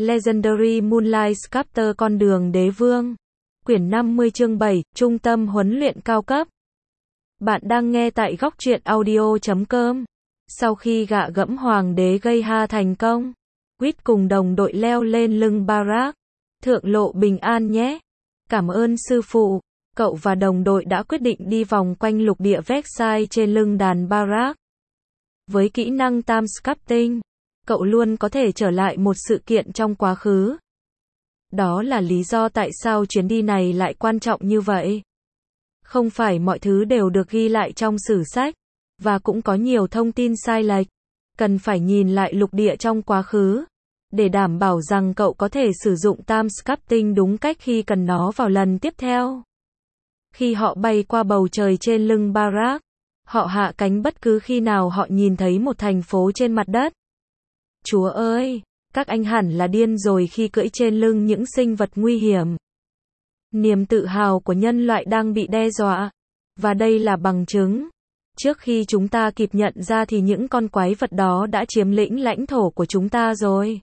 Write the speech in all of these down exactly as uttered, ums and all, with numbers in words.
Legendary Moonlight Sculptor Con đường đế vương. Quyển năm mươi chương bảy, Trung tâm huấn luyện cao cấp. Bạn đang nghe tại góc truyện audio chấm com. Sau khi gạ gẫm hoàng đế gây ha thành công, Quýt cùng đồng đội leo lên lưng Barack. Thượng lộ bình an nhé. Cảm ơn sư phụ. Cậu và đồng đội đã quyết định đi vòng quanh lục địa Versailles trên lưng đàn Barack. Với kỹ năng time sculpting, cậu luôn có thể trở lại một sự kiện trong quá khứ. Đó là lý do tại sao chuyến đi này lại quan trọng như vậy. Không phải mọi thứ đều được ghi lại trong sử sách, và cũng có nhiều thông tin sai lệch. Cần phải nhìn lại lục địa trong quá khứ, để đảm bảo rằng cậu có thể sử dụng time sculpting đúng cách khi cần nó vào lần tiếp theo. Khi họ bay qua bầu trời trên lưng Barack, họ hạ cánh bất cứ khi nào họ nhìn thấy một thành phố trên mặt đất. Chúa ơi, các anh hẳn là điên rồi khi cưỡi trên lưng những sinh vật nguy hiểm. Niềm tự hào của nhân loại đang bị đe dọa. Và đây là bằng chứng. Trước khi chúng ta kịp nhận ra thì những con quái vật đó đã chiếm lĩnh lãnh thổ của chúng ta rồi.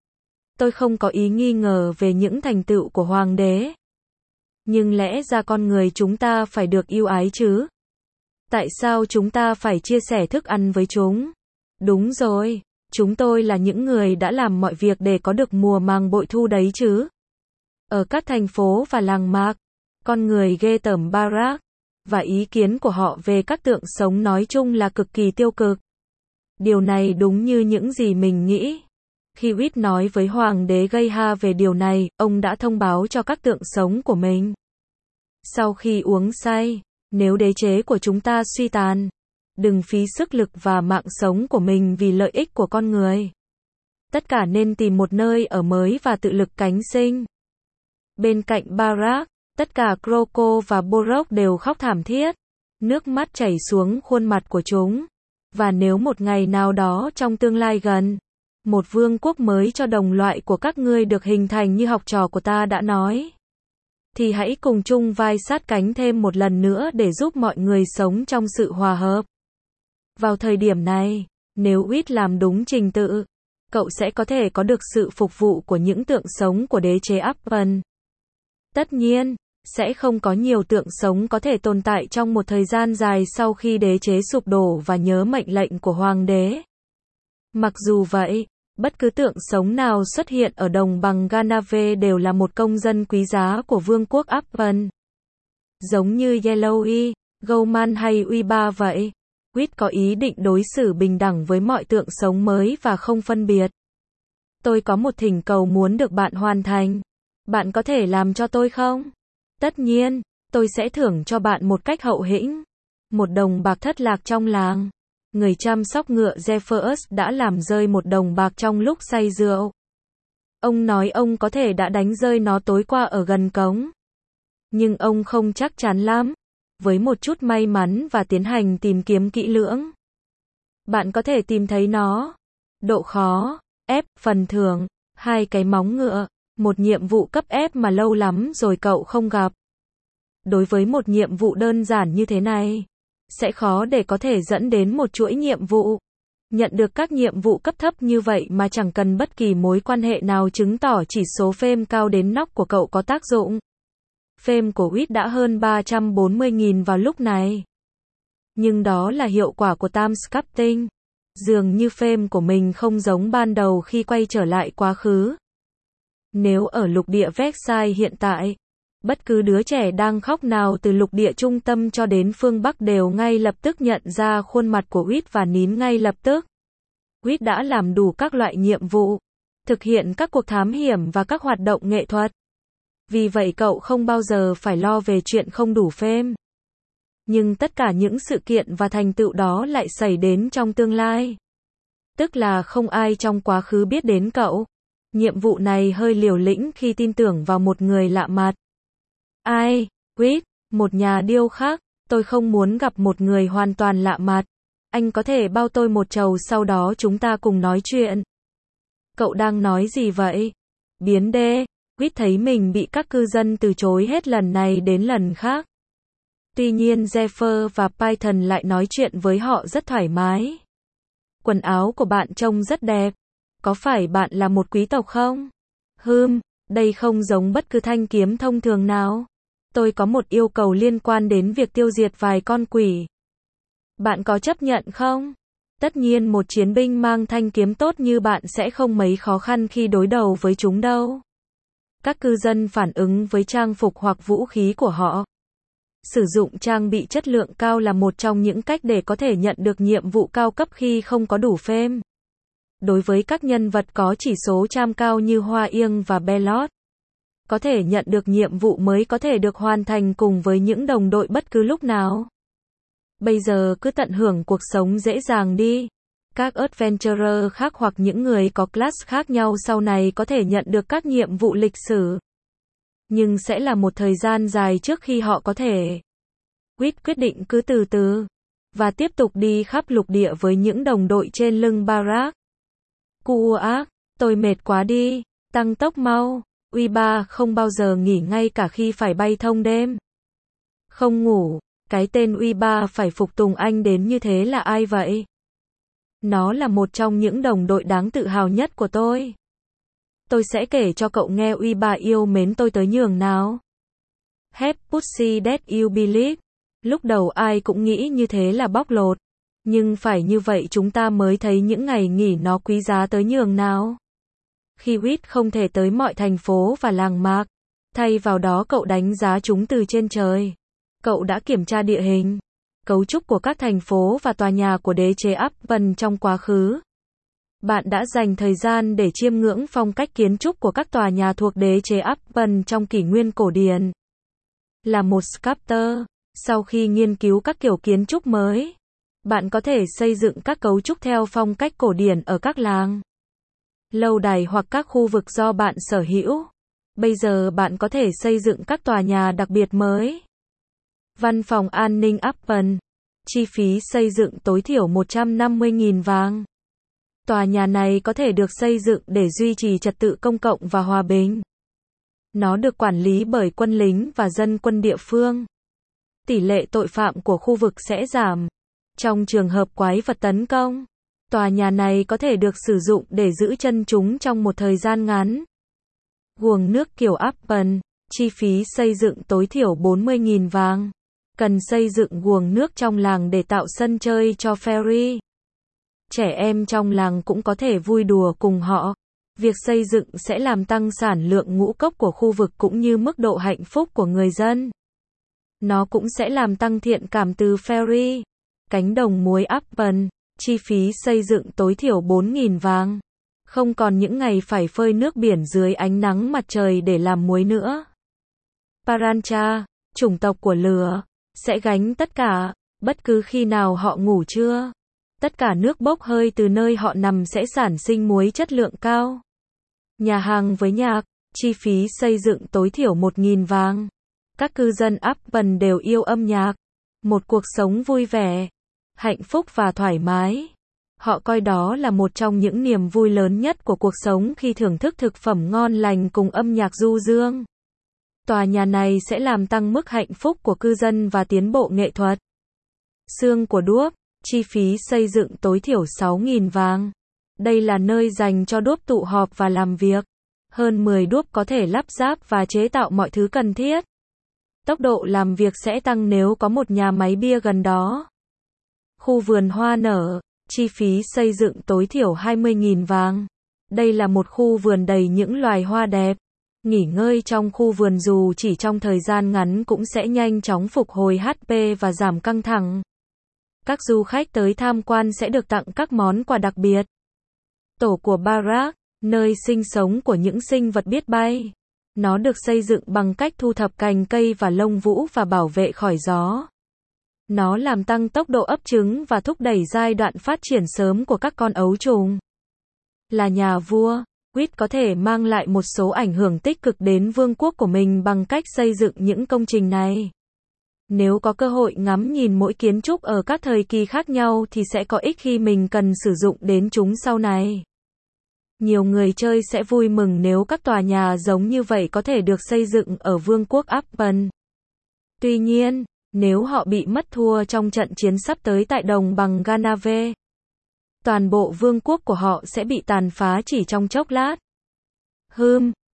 Tôi không có ý nghi ngờ về những thành tựu của hoàng đế. Nhưng lẽ ra con người chúng ta phải được yêu ái chứ? Tại sao chúng ta phải chia sẻ thức ăn với chúng? Đúng rồi, chúng tôi là những người đã làm mọi việc để có được mùa màng bội thu đấy chứ. Ở các thành phố và làng mạc, con người ghê tởm Barack, và ý kiến của họ về các tượng sống nói chung là cực kỳ tiêu cực. Điều này đúng như những gì mình nghĩ. Khi Quýt nói với hoàng đế Geha về điều này, ông đã thông báo cho các tượng sống của mình. Sau khi uống say, nếu đế chế của chúng ta suy tàn, đừng phí sức lực và mạng sống của mình vì lợi ích của con người. Tất cả nên tìm một nơi ở mới và tự lực cánh sinh. Bên cạnh Barack, tất cả Croco và Borok đều khóc thảm thiết. Nước mắt chảy xuống khuôn mặt của chúng. Và nếu một ngày nào đó trong tương lai gần, một vương quốc mới cho đồng loại của các ngươi được hình thành như học trò của ta đã nói, thì hãy cùng chung vai sát cánh thêm một lần nữa để giúp mọi người sống trong sự hòa hợp. Vào thời điểm này, nếu Quýt làm đúng trình tự, cậu sẽ có thể có được sự phục vụ của những tượng sống của đế chế Appen. Tất nhiên, sẽ không có nhiều tượng sống có thể tồn tại trong một thời gian dài sau khi đế chế sụp đổ và nhớ mệnh lệnh của hoàng đế. Mặc dù vậy, bất cứ tượng sống nào xuất hiện ở đồng bằng Ganave đều là một công dân quý giá của vương quốc Appen. Giống như Yellowy, Gauman hay Uiba vậy, Quýt có ý định đối xử bình đẳng với mọi tượng sống mới và không phân biệt. Tôi có một thỉnh cầu muốn được bạn hoàn thành. Bạn có thể làm cho tôi không? Tất nhiên, tôi sẽ thưởng cho bạn một cách hậu hĩnh. Một đồng bạc thất lạc trong làng. Người chăm sóc ngựa Zephyrus đã làm rơi một đồng bạc trong lúc say rượu. Ông nói ông có thể đã đánh rơi nó tối qua ở gần cống. Nhưng ông không chắc chắn lắm. Với một chút may mắn và tiến hành tìm kiếm kỹ lưỡng, bạn có thể tìm thấy nó. Độ khó, F, phần thưởng, hai cái móng ngựa, một nhiệm vụ cấp F mà lâu lắm rồi cậu không gặp. Đối với một nhiệm vụ đơn giản như thế này, sẽ khó để có thể dẫn đến một chuỗi nhiệm vụ. Nhận được các nhiệm vụ cấp thấp như vậy mà chẳng cần bất kỳ mối quan hệ nào chứng tỏ chỉ số phêm cao đến nóc của cậu có tác dụng. Phêm của Quýt đã hơn ba trăm bốn mươi nghìn vào lúc này. Nhưng đó là hiệu quả của time sculpting. Dường như phêm của mình không giống ban đầu khi quay trở lại quá khứ. Nếu ở lục địa Versailles hiện tại, bất cứ đứa trẻ đang khóc nào từ lục địa trung tâm cho đến phương Bắc đều ngay lập tức nhận ra khuôn mặt của Quýt và nín ngay lập tức. Quýt đã làm đủ các loại nhiệm vụ, thực hiện các cuộc thám hiểm và các hoạt động nghệ thuật. Vì vậy cậu không bao giờ phải lo về chuyện không đủ phêm. Nhưng tất cả những sự kiện và thành tựu đó lại xảy đến trong tương lai. Tức là không ai trong quá khứ biết đến cậu. Nhiệm vụ này hơi liều lĩnh khi tin tưởng vào một người lạ mặt. Ai? Quýt, một nhà điêu khắc. Tôi không muốn gặp một người hoàn toàn lạ mặt. Anh có thể bao tôi một chầu sau đó chúng ta cùng nói chuyện. Cậu đang nói gì vậy? Biến đê. Quýt thấy mình bị các cư dân từ chối hết lần này đến lần khác. Tuy nhiên Zephyr và Python lại nói chuyện với họ rất thoải mái. Quần áo của bạn trông rất đẹp. Có phải bạn là một quý tộc không? Hừm, đây không giống bất cứ thanh kiếm thông thường nào. Tôi có một yêu cầu liên quan đến việc tiêu diệt vài con quỷ. Bạn có chấp nhận không? Tất nhiên một chiến binh mang thanh kiếm tốt như bạn sẽ không mấy khó khăn khi đối đầu với chúng đâu. Các cư dân phản ứng với trang phục hoặc vũ khí của họ. Sử dụng trang bị chất lượng cao là một trong những cách để có thể nhận được nhiệm vụ cao cấp khi không có đủ phêm. Đối với các nhân vật có chỉ số cham cao như Hoa Yên và Belot, có thể nhận được nhiệm vụ mới có thể được hoàn thành cùng với những đồng đội bất cứ lúc nào. Bây giờ cứ tận hưởng cuộc sống dễ dàng đi. Các adventurer khác hoặc những người có class khác nhau sau này có thể nhận được các nhiệm vụ lịch sử. Nhưng sẽ là một thời gian dài trước khi họ có thể. Quýt quyết định cứ từ từ. Và tiếp tục đi khắp lục địa với những đồng đội trên lưng Barak. Cu ác, tôi mệt quá đi. Tăng tốc mau. uy ba không bao giờ nghỉ ngay cả khi phải bay thông đêm. Không ngủ. Cái tên uy ba phải phục tùng anh đến như thế là ai vậy? Nó là một trong những đồng đội đáng tự hào nhất của tôi. Tôi sẽ kể cho cậu nghe uy ba yêu mến tôi tới nhường nào. Have pussy that you believe. Lúc đầu ai cũng nghĩ như thế là bóc lột. Nhưng phải như vậy chúng ta mới thấy những ngày nghỉ nó quý giá tới nhường nào. Khi Whit không thể tới mọi thành phố và làng mạc, thay vào đó cậu đánh giá chúng từ trên trời. Cậu đã kiểm tra địa hình, cấu trúc của các thành phố và tòa nhà của đế chế Upton trong quá khứ. Bạn đã dành thời gian để chiêm ngưỡng phong cách kiến trúc của các tòa nhà thuộc đế chế Upton trong kỷ nguyên cổ điển. Là một sculptor, sau khi nghiên cứu các kiểu kiến trúc mới, bạn có thể xây dựng các cấu trúc theo phong cách cổ điển ở các làng, lâu đài hoặc các khu vực do bạn sở hữu. Bây giờ bạn có thể xây dựng các tòa nhà đặc biệt mới. Văn phòng an ninh Upton. Chi phí xây dựng tối thiểu một trăm năm mươi nghìn vàng. Tòa nhà này có thể được xây dựng để duy trì trật tự công cộng và hòa bình. Nó được quản lý bởi quân lính và dân quân địa phương. Tỷ lệ tội phạm của khu vực sẽ giảm. Trong trường hợp quái vật tấn công, tòa nhà này có thể được sử dụng để giữ chân chúng trong một thời gian ngắn. Guồng nước kiểu Upton. Chi phí xây dựng tối thiểu bốn mươi nghìn vàng. Cần xây dựng guồng nước trong làng để tạo sân chơi cho Fairy. Trẻ em trong làng cũng có thể vui đùa cùng họ. Việc xây dựng sẽ làm tăng sản lượng ngũ cốc của khu vực cũng như mức độ hạnh phúc của người dân. Nó cũng sẽ làm tăng thiện cảm từ Fairy. Cánh đồng muối Upton. Chi phí xây dựng tối thiểu bốn nghìn vàng. Không còn những ngày phải phơi nước biển dưới ánh nắng mặt trời để làm muối nữa. Parancha, chủng tộc của lửa, sẽ gánh tất cả, bất cứ khi nào họ ngủ trưa. Tất cả nước bốc hơi từ nơi họ nằm sẽ sản sinh muối chất lượng cao. Nhà hàng với nhạc, chi phí xây dựng tối thiểu một nghìn vàng. Các cư dân Upton đều yêu âm nhạc. Một cuộc sống vui vẻ, hạnh phúc và thoải mái. Họ coi đó là một trong những niềm vui lớn nhất của cuộc sống khi thưởng thức thực phẩm ngon lành cùng âm nhạc du dương. Tòa nhà này sẽ làm tăng mức hạnh phúc của cư dân và tiến bộ nghệ thuật. Xương của đuốc, chi phí xây dựng tối thiểu sáu nghìn vàng. Đây là nơi dành cho đuốc tụ họp và làm việc. Hơn mười đuốc có thể lắp ráp và chế tạo mọi thứ cần thiết. Tốc độ làm việc sẽ tăng nếu có một nhà máy bia gần đó. Khu vườn hoa nở, chi phí xây dựng tối thiểu hai mươi nghìn vàng. Đây là một khu vườn đầy những loài hoa đẹp. Nghỉ ngơi trong khu vườn dù chỉ trong thời gian ngắn cũng sẽ nhanh chóng phục hồi hát pê và giảm căng thẳng. Các du khách tới tham quan sẽ được tặng các món quà đặc biệt. Tổ của Barak, nơi sinh sống của những sinh vật biết bay. Nó được xây dựng bằng cách thu thập cành cây và lông vũ và bảo vệ khỏi gió. Nó làm tăng tốc độ ấp trứng và thúc đẩy giai đoạn phát triển sớm của các con ấu trùng. Là nhà vua, Whit có thể mang lại một số ảnh hưởng tích cực đến vương quốc của mình bằng cách xây dựng những công trình này. Nếu có cơ hội ngắm nhìn mỗi kiến trúc ở các thời kỳ khác nhau thì sẽ có ích khi mình cần sử dụng đến chúng sau này. Nhiều người chơi sẽ vui mừng nếu các tòa nhà giống như vậy có thể được xây dựng ở vương quốc Upton. Tuy nhiên, nếu họ bị mất thua trong trận chiến sắp tới tại đồng bằng Ganave, toàn bộ vương quốc của họ sẽ bị tàn phá chỉ trong chốc lát. Hừm,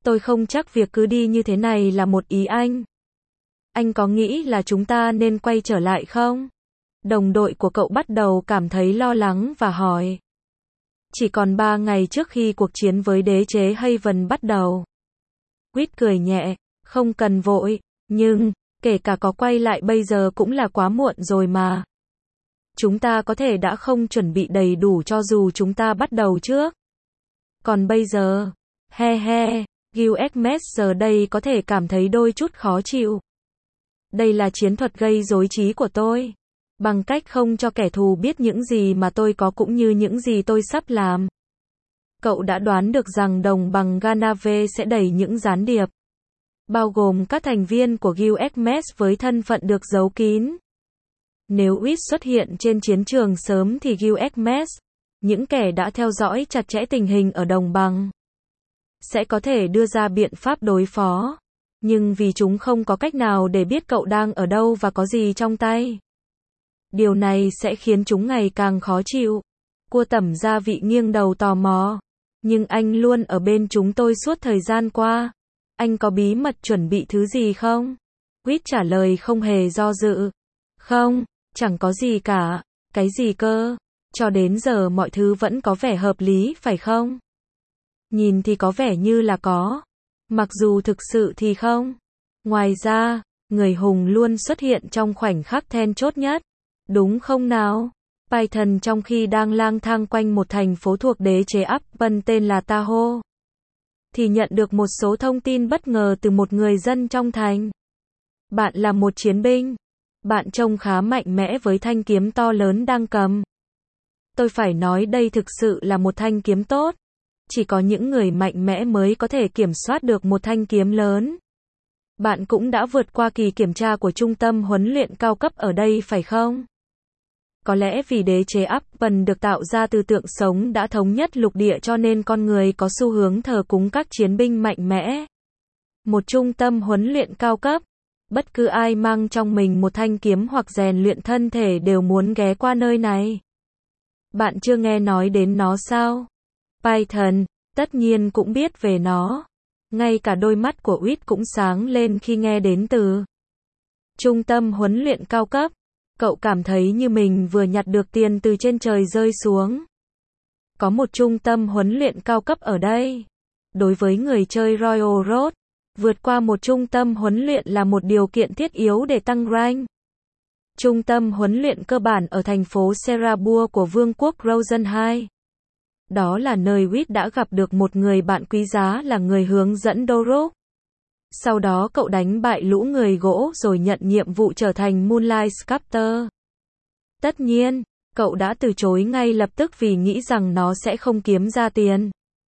Tôi không chắc việc cứ đi như thế này là một ý anh. Anh có nghĩ là chúng ta nên quay trở lại không? Đồng đội của cậu bắt đầu cảm thấy lo lắng và hỏi. Chỉ còn ba ngày trước khi cuộc chiến với đế chế Haven bắt đầu. Quýt cười nhẹ, không cần vội, nhưng, kể cả có quay lại bây giờ cũng là quá muộn rồi mà. Chúng ta có thể đã không chuẩn bị đầy đủ cho dù chúng ta bắt đầu trước. Còn bây giờ, he he, Gilgamesh giờ đây có thể cảm thấy đôi chút khó chịu. Đây là chiến thuật gây rối trí của tôi. Bằng cách không cho kẻ thù biết những gì mà tôi có cũng như những gì tôi sắp làm. Cậu đã đoán được rằng đồng bằng Ganave sẽ đẩy những gián điệp, bao gồm các thành viên của Gilgamesh với thân phận được giấu kín. Nếu Whit xuất hiện trên chiến trường sớm thì Gilgamesh, những kẻ đã theo dõi chặt chẽ tình hình ở đồng bằng, sẽ có thể đưa ra biện pháp đối phó. Nhưng vì chúng không có cách nào để biết cậu đang ở đâu và có gì trong tay. Điều này sẽ khiến chúng ngày càng khó chịu. Cua tẩm gia vị nghiêng đầu tò mò. Nhưng anh luôn ở bên chúng tôi suốt thời gian qua. Anh có bí mật chuẩn bị thứ gì không? Whit trả lời không hề do dự. Không, chẳng có gì cả. Cái gì cơ? Cho đến giờ mọi thứ vẫn có vẻ hợp lý phải không? Nhìn thì có vẻ như là có. Mặc dù thực sự thì không. Ngoài ra, người hùng luôn xuất hiện trong khoảnh khắc then chốt nhất. Đúng không nào? Python trong khi đang lang thang quanh một thành phố thuộc đế chế Upton tên là Tahoe, thì nhận được một số thông tin bất ngờ từ một người dân trong thành. Bạn là một chiến binh. Bạn trông khá mạnh mẽ với thanh kiếm to lớn đang cầm. Tôi phải nói đây thực sự là một thanh kiếm tốt. Chỉ có những người mạnh mẽ mới có thể kiểm soát được một thanh kiếm lớn. Bạn cũng đã vượt qua kỳ kiểm tra của trung tâm huấn luyện cao cấp ở đây phải không? Có lẽ vì đế chế Upton được tạo ra từ tượng sống đã thống nhất lục địa cho nên con người có xu hướng thờ cúng các chiến binh mạnh mẽ. Một trung tâm huấn luyện cao cấp. Bất cứ ai mang trong mình một thanh kiếm hoặc rèn luyện thân thể đều muốn ghé qua nơi này. Bạn chưa nghe nói đến nó sao? Python, tất nhiên cũng biết về nó. Ngay cả đôi mắt của Whit cũng sáng lên khi nghe đến từ trung tâm huấn luyện cao cấp. Cậu cảm thấy như mình vừa nhặt được tiền từ trên trời rơi xuống. Có một trung tâm huấn luyện cao cấp ở đây. Đối với người chơi Royal Road, vượt qua một trung tâm huấn luyện là một điều kiện thiết yếu để tăng rank. Trung tâm huấn luyện cơ bản ở thành phố Serabur của Vương quốc Rosen hai. Đó là nơi Whit đã gặp được một người bạn quý giá là người hướng dẫn Doruk. Sau đó cậu đánh bại lũ người gỗ rồi nhận nhiệm vụ trở thành Moonlight Sculptor. Tất nhiên, cậu đã từ chối ngay lập tức vì nghĩ rằng nó sẽ không kiếm ra tiền.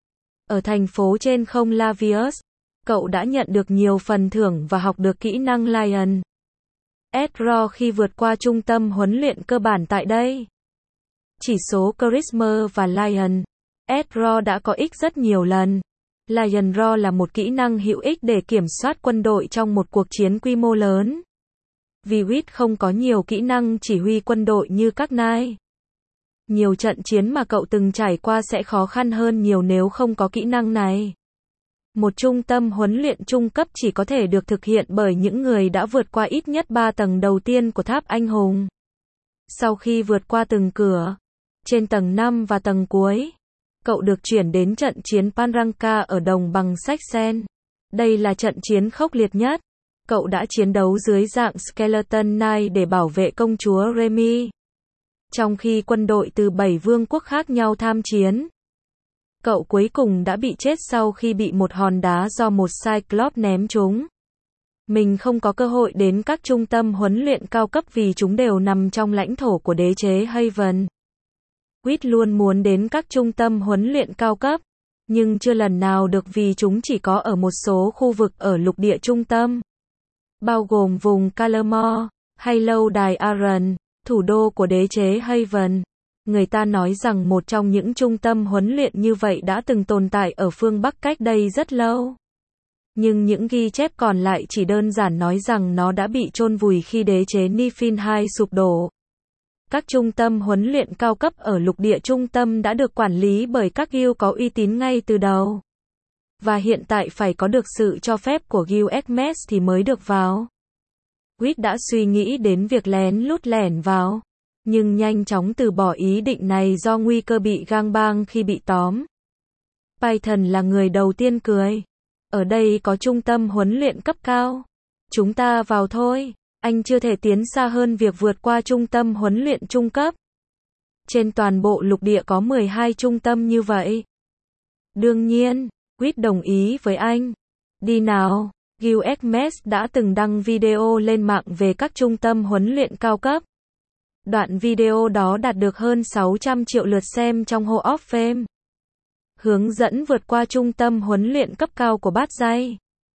Ở thành phố trên không Lavius, cậu đã nhận được nhiều phần thưởng và học được kỹ năng Lion. Edro khi vượt qua trung tâm huấn luyện cơ bản tại đây. Chỉ số Charisma và Lion. Edro đã có ích rất nhiều lần. Lion Roar là một kỹ năng hữu ích để kiểm soát quân đội trong một cuộc chiến quy mô lớn. Vì Whit không có nhiều kỹ năng chỉ huy quân đội như các nai. Nhiều trận chiến mà cậu từng trải qua sẽ khó khăn hơn nhiều nếu không có kỹ năng này. Một trung tâm huấn luyện trung cấp chỉ có thể được thực hiện bởi những người đã vượt qua ít nhất ba tầng đầu tiên của tháp anh hùng. Sau khi vượt qua từng cửa, trên tầng năm và tầng cuối, cậu được chuyển đến trận chiến Panranka ở đồng bằng Saxen. Đây là trận chiến khốc liệt nhất. Cậu đã chiến đấu dưới dạng Skeleton Knight để bảo vệ công chúa Remy. Trong khi quân đội từ bảy vương quốc khác nhau tham chiến, cậu cuối cùng đã bị chết sau khi bị một hòn đá do một Cyclops ném trúng. Mình không có cơ hội đến các trung tâm huấn luyện cao cấp vì chúng đều nằm trong lãnh thổ của đế chế Haven. Whit luôn muốn đến các trung tâm huấn luyện cao cấp, nhưng chưa lần nào được vì chúng chỉ có ở một số khu vực ở lục địa trung tâm, bao gồm vùng Calamore, hay lâu đài Aran, thủ đô của đế chế Haven. Người ta nói rằng một trong những trung tâm huấn luyện như vậy đã từng tồn tại ở phương Bắc cách đây rất lâu. Nhưng những ghi chép còn lại chỉ đơn giản nói rằng nó đã bị chôn vùi khi đế chế Nifin hai sụp đổ. Các trung tâm huấn luyện cao cấp ở lục địa trung tâm đã được quản lý bởi các guild có uy tín ngay từ đầu. Và hiện tại phải có được sự cho phép của giê u ét em ét thì mới được vào. Reed đã suy nghĩ đến việc lén lút lẻn vào, nhưng nhanh chóng từ bỏ ý định này do nguy cơ bị gangbang khi bị tóm. Python là người đầu tiên cười. Ở đây có trung tâm huấn luyện cấp cao. Chúng ta vào thôi. Anh chưa thể tiến xa hơn việc vượt qua trung tâm huấn luyện trung cấp. Trên toàn bộ lục địa có mười hai trung tâm như vậy. Đương nhiên, Reed đồng ý với anh. Đi nào. giê u ét em ét đã từng đăng video lên mạng về các trung tâm huấn luyện cao cấp. Đoạn video đó đạt được hơn sáu trăm triệu lượt xem trong Hall of Fame. Hướng dẫn vượt qua trung tâm huấn luyện cấp cao của Bát Dây.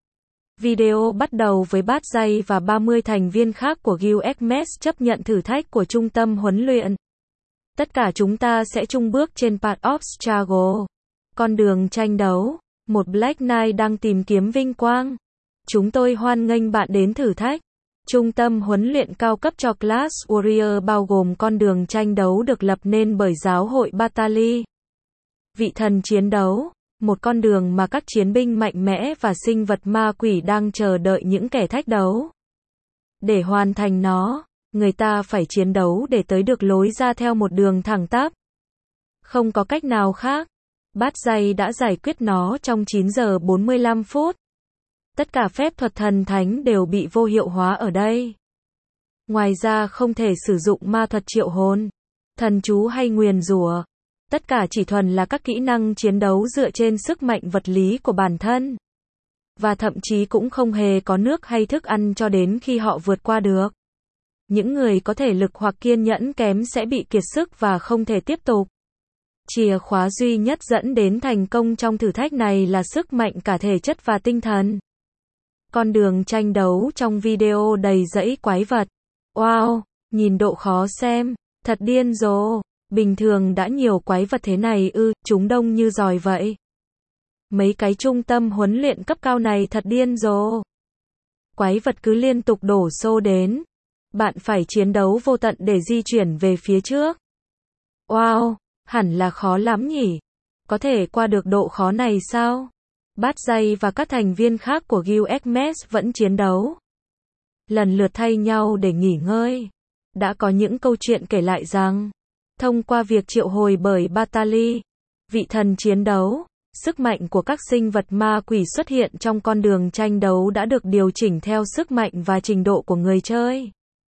Video bắt đầu với Bát Dây và ba mươi thành viên khác của giê u ét em ét chấp nhận thử thách của trung tâm huấn luyện. Tất cả chúng ta sẽ chung bước trên Path of Struggle, con đường tranh đấu. Một Black Knight đang tìm kiếm vinh quang. Chúng tôi hoan nghênh bạn đến thử thách. Trung tâm huấn luyện cao cấp cho Class Warrior bao gồm con đường tranh đấu được lập nên bởi giáo hội Batali. Vị thần chiến đấu, một con đường mà các chiến binh mạnh mẽ và sinh vật ma quỷ đang chờ đợi những kẻ thách đấu. Để hoàn thành nó, người ta phải chiến đấu để tới được lối ra theo một đường thẳng tắp. Không có cách nào khác. Bát Dây đã giải quyết nó trong chín giờ bốn mươi lăm phút. Tất cả phép thuật thần thánh đều bị vô hiệu hóa ở đây. Ngoài ra không thể sử dụng ma thuật triệu hồn, thần chú hay nguyền rủa. Tất cả chỉ thuần là các kỹ năng chiến đấu dựa trên sức mạnh vật lý của bản thân. Và thậm chí cũng không hề có nước hay thức ăn cho đến khi họ vượt qua được. Những người có thể lực hoặc kiên nhẫn kém sẽ bị kiệt sức và không thể tiếp tục. Chìa khóa duy nhất dẫn đến thành công trong thử thách này là sức mạnh cả thể chất và tinh thần. Con đường tranh đấu trong video đầy dẫy quái vật. Wow, nhìn độ khó xem, thật điên rồ. Bình thường đã nhiều quái vật thế này ư, chúng đông như giòi vậy. Mấy cái trung tâm huấn luyện cấp cao này thật điên rồ. Quái vật cứ liên tục đổ xô đến. Bạn phải chiến đấu vô tận để di chuyển về phía trước. Wow, hẳn là khó lắm nhỉ. Có thể qua được độ khó này sao? Bát Dây và các thành viên khác của giê u ét em ét vẫn chiến đấu. Lần lượt thay nhau để nghỉ ngơi. Đã có những câu chuyện kể lại rằng, thông qua việc triệu hồi bởi Batali, vị thần chiến đấu, sức mạnh của các sinh vật ma quỷ xuất hiện trong con đường tranh đấu đã được điều chỉnh theo sức mạnh và trình độ của người chơi.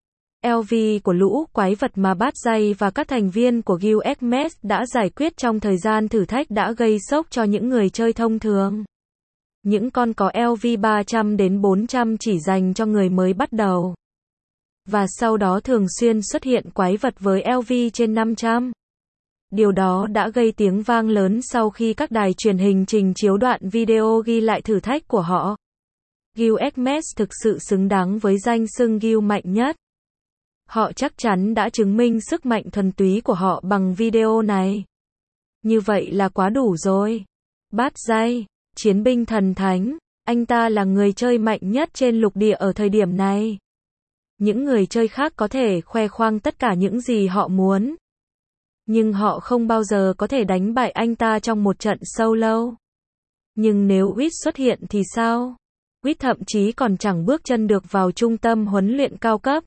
lờ vê của lũ quái vật mà Bát Dây và các thành viên của giê u ét em ét đã giải quyết trong thời gian thử thách đã gây sốc cho những người chơi thông thường. Những con có lờ vê ba trăm đến bốn trăm chỉ dành cho người mới bắt đầu. Và sau đó thường xuyên xuất hiện quái vật với lờ vê trên năm trăm. Điều đó đã gây tiếng vang lớn sau khi các đài truyền hình trình chiếu đoạn video ghi lại thử thách của họ. giê u ét em ét thực sự xứng đáng với danh xưng giê u mạnh nhất. Họ chắc chắn đã chứng minh sức mạnh thuần túy của họ bằng video này. Như vậy là quá đủ rồi. Bát Dây, chiến binh thần thánh, anh ta là người chơi mạnh nhất trên lục địa ở thời điểm này. Những người chơi khác có thể khoe khoang tất cả những gì họ muốn. Nhưng họ không bao giờ có thể đánh bại anh ta trong một trận solo. Nhưng nếu Reed xuất hiện thì sao? Reed thậm chí còn chẳng bước chân được vào trung tâm huấn luyện cao cấp.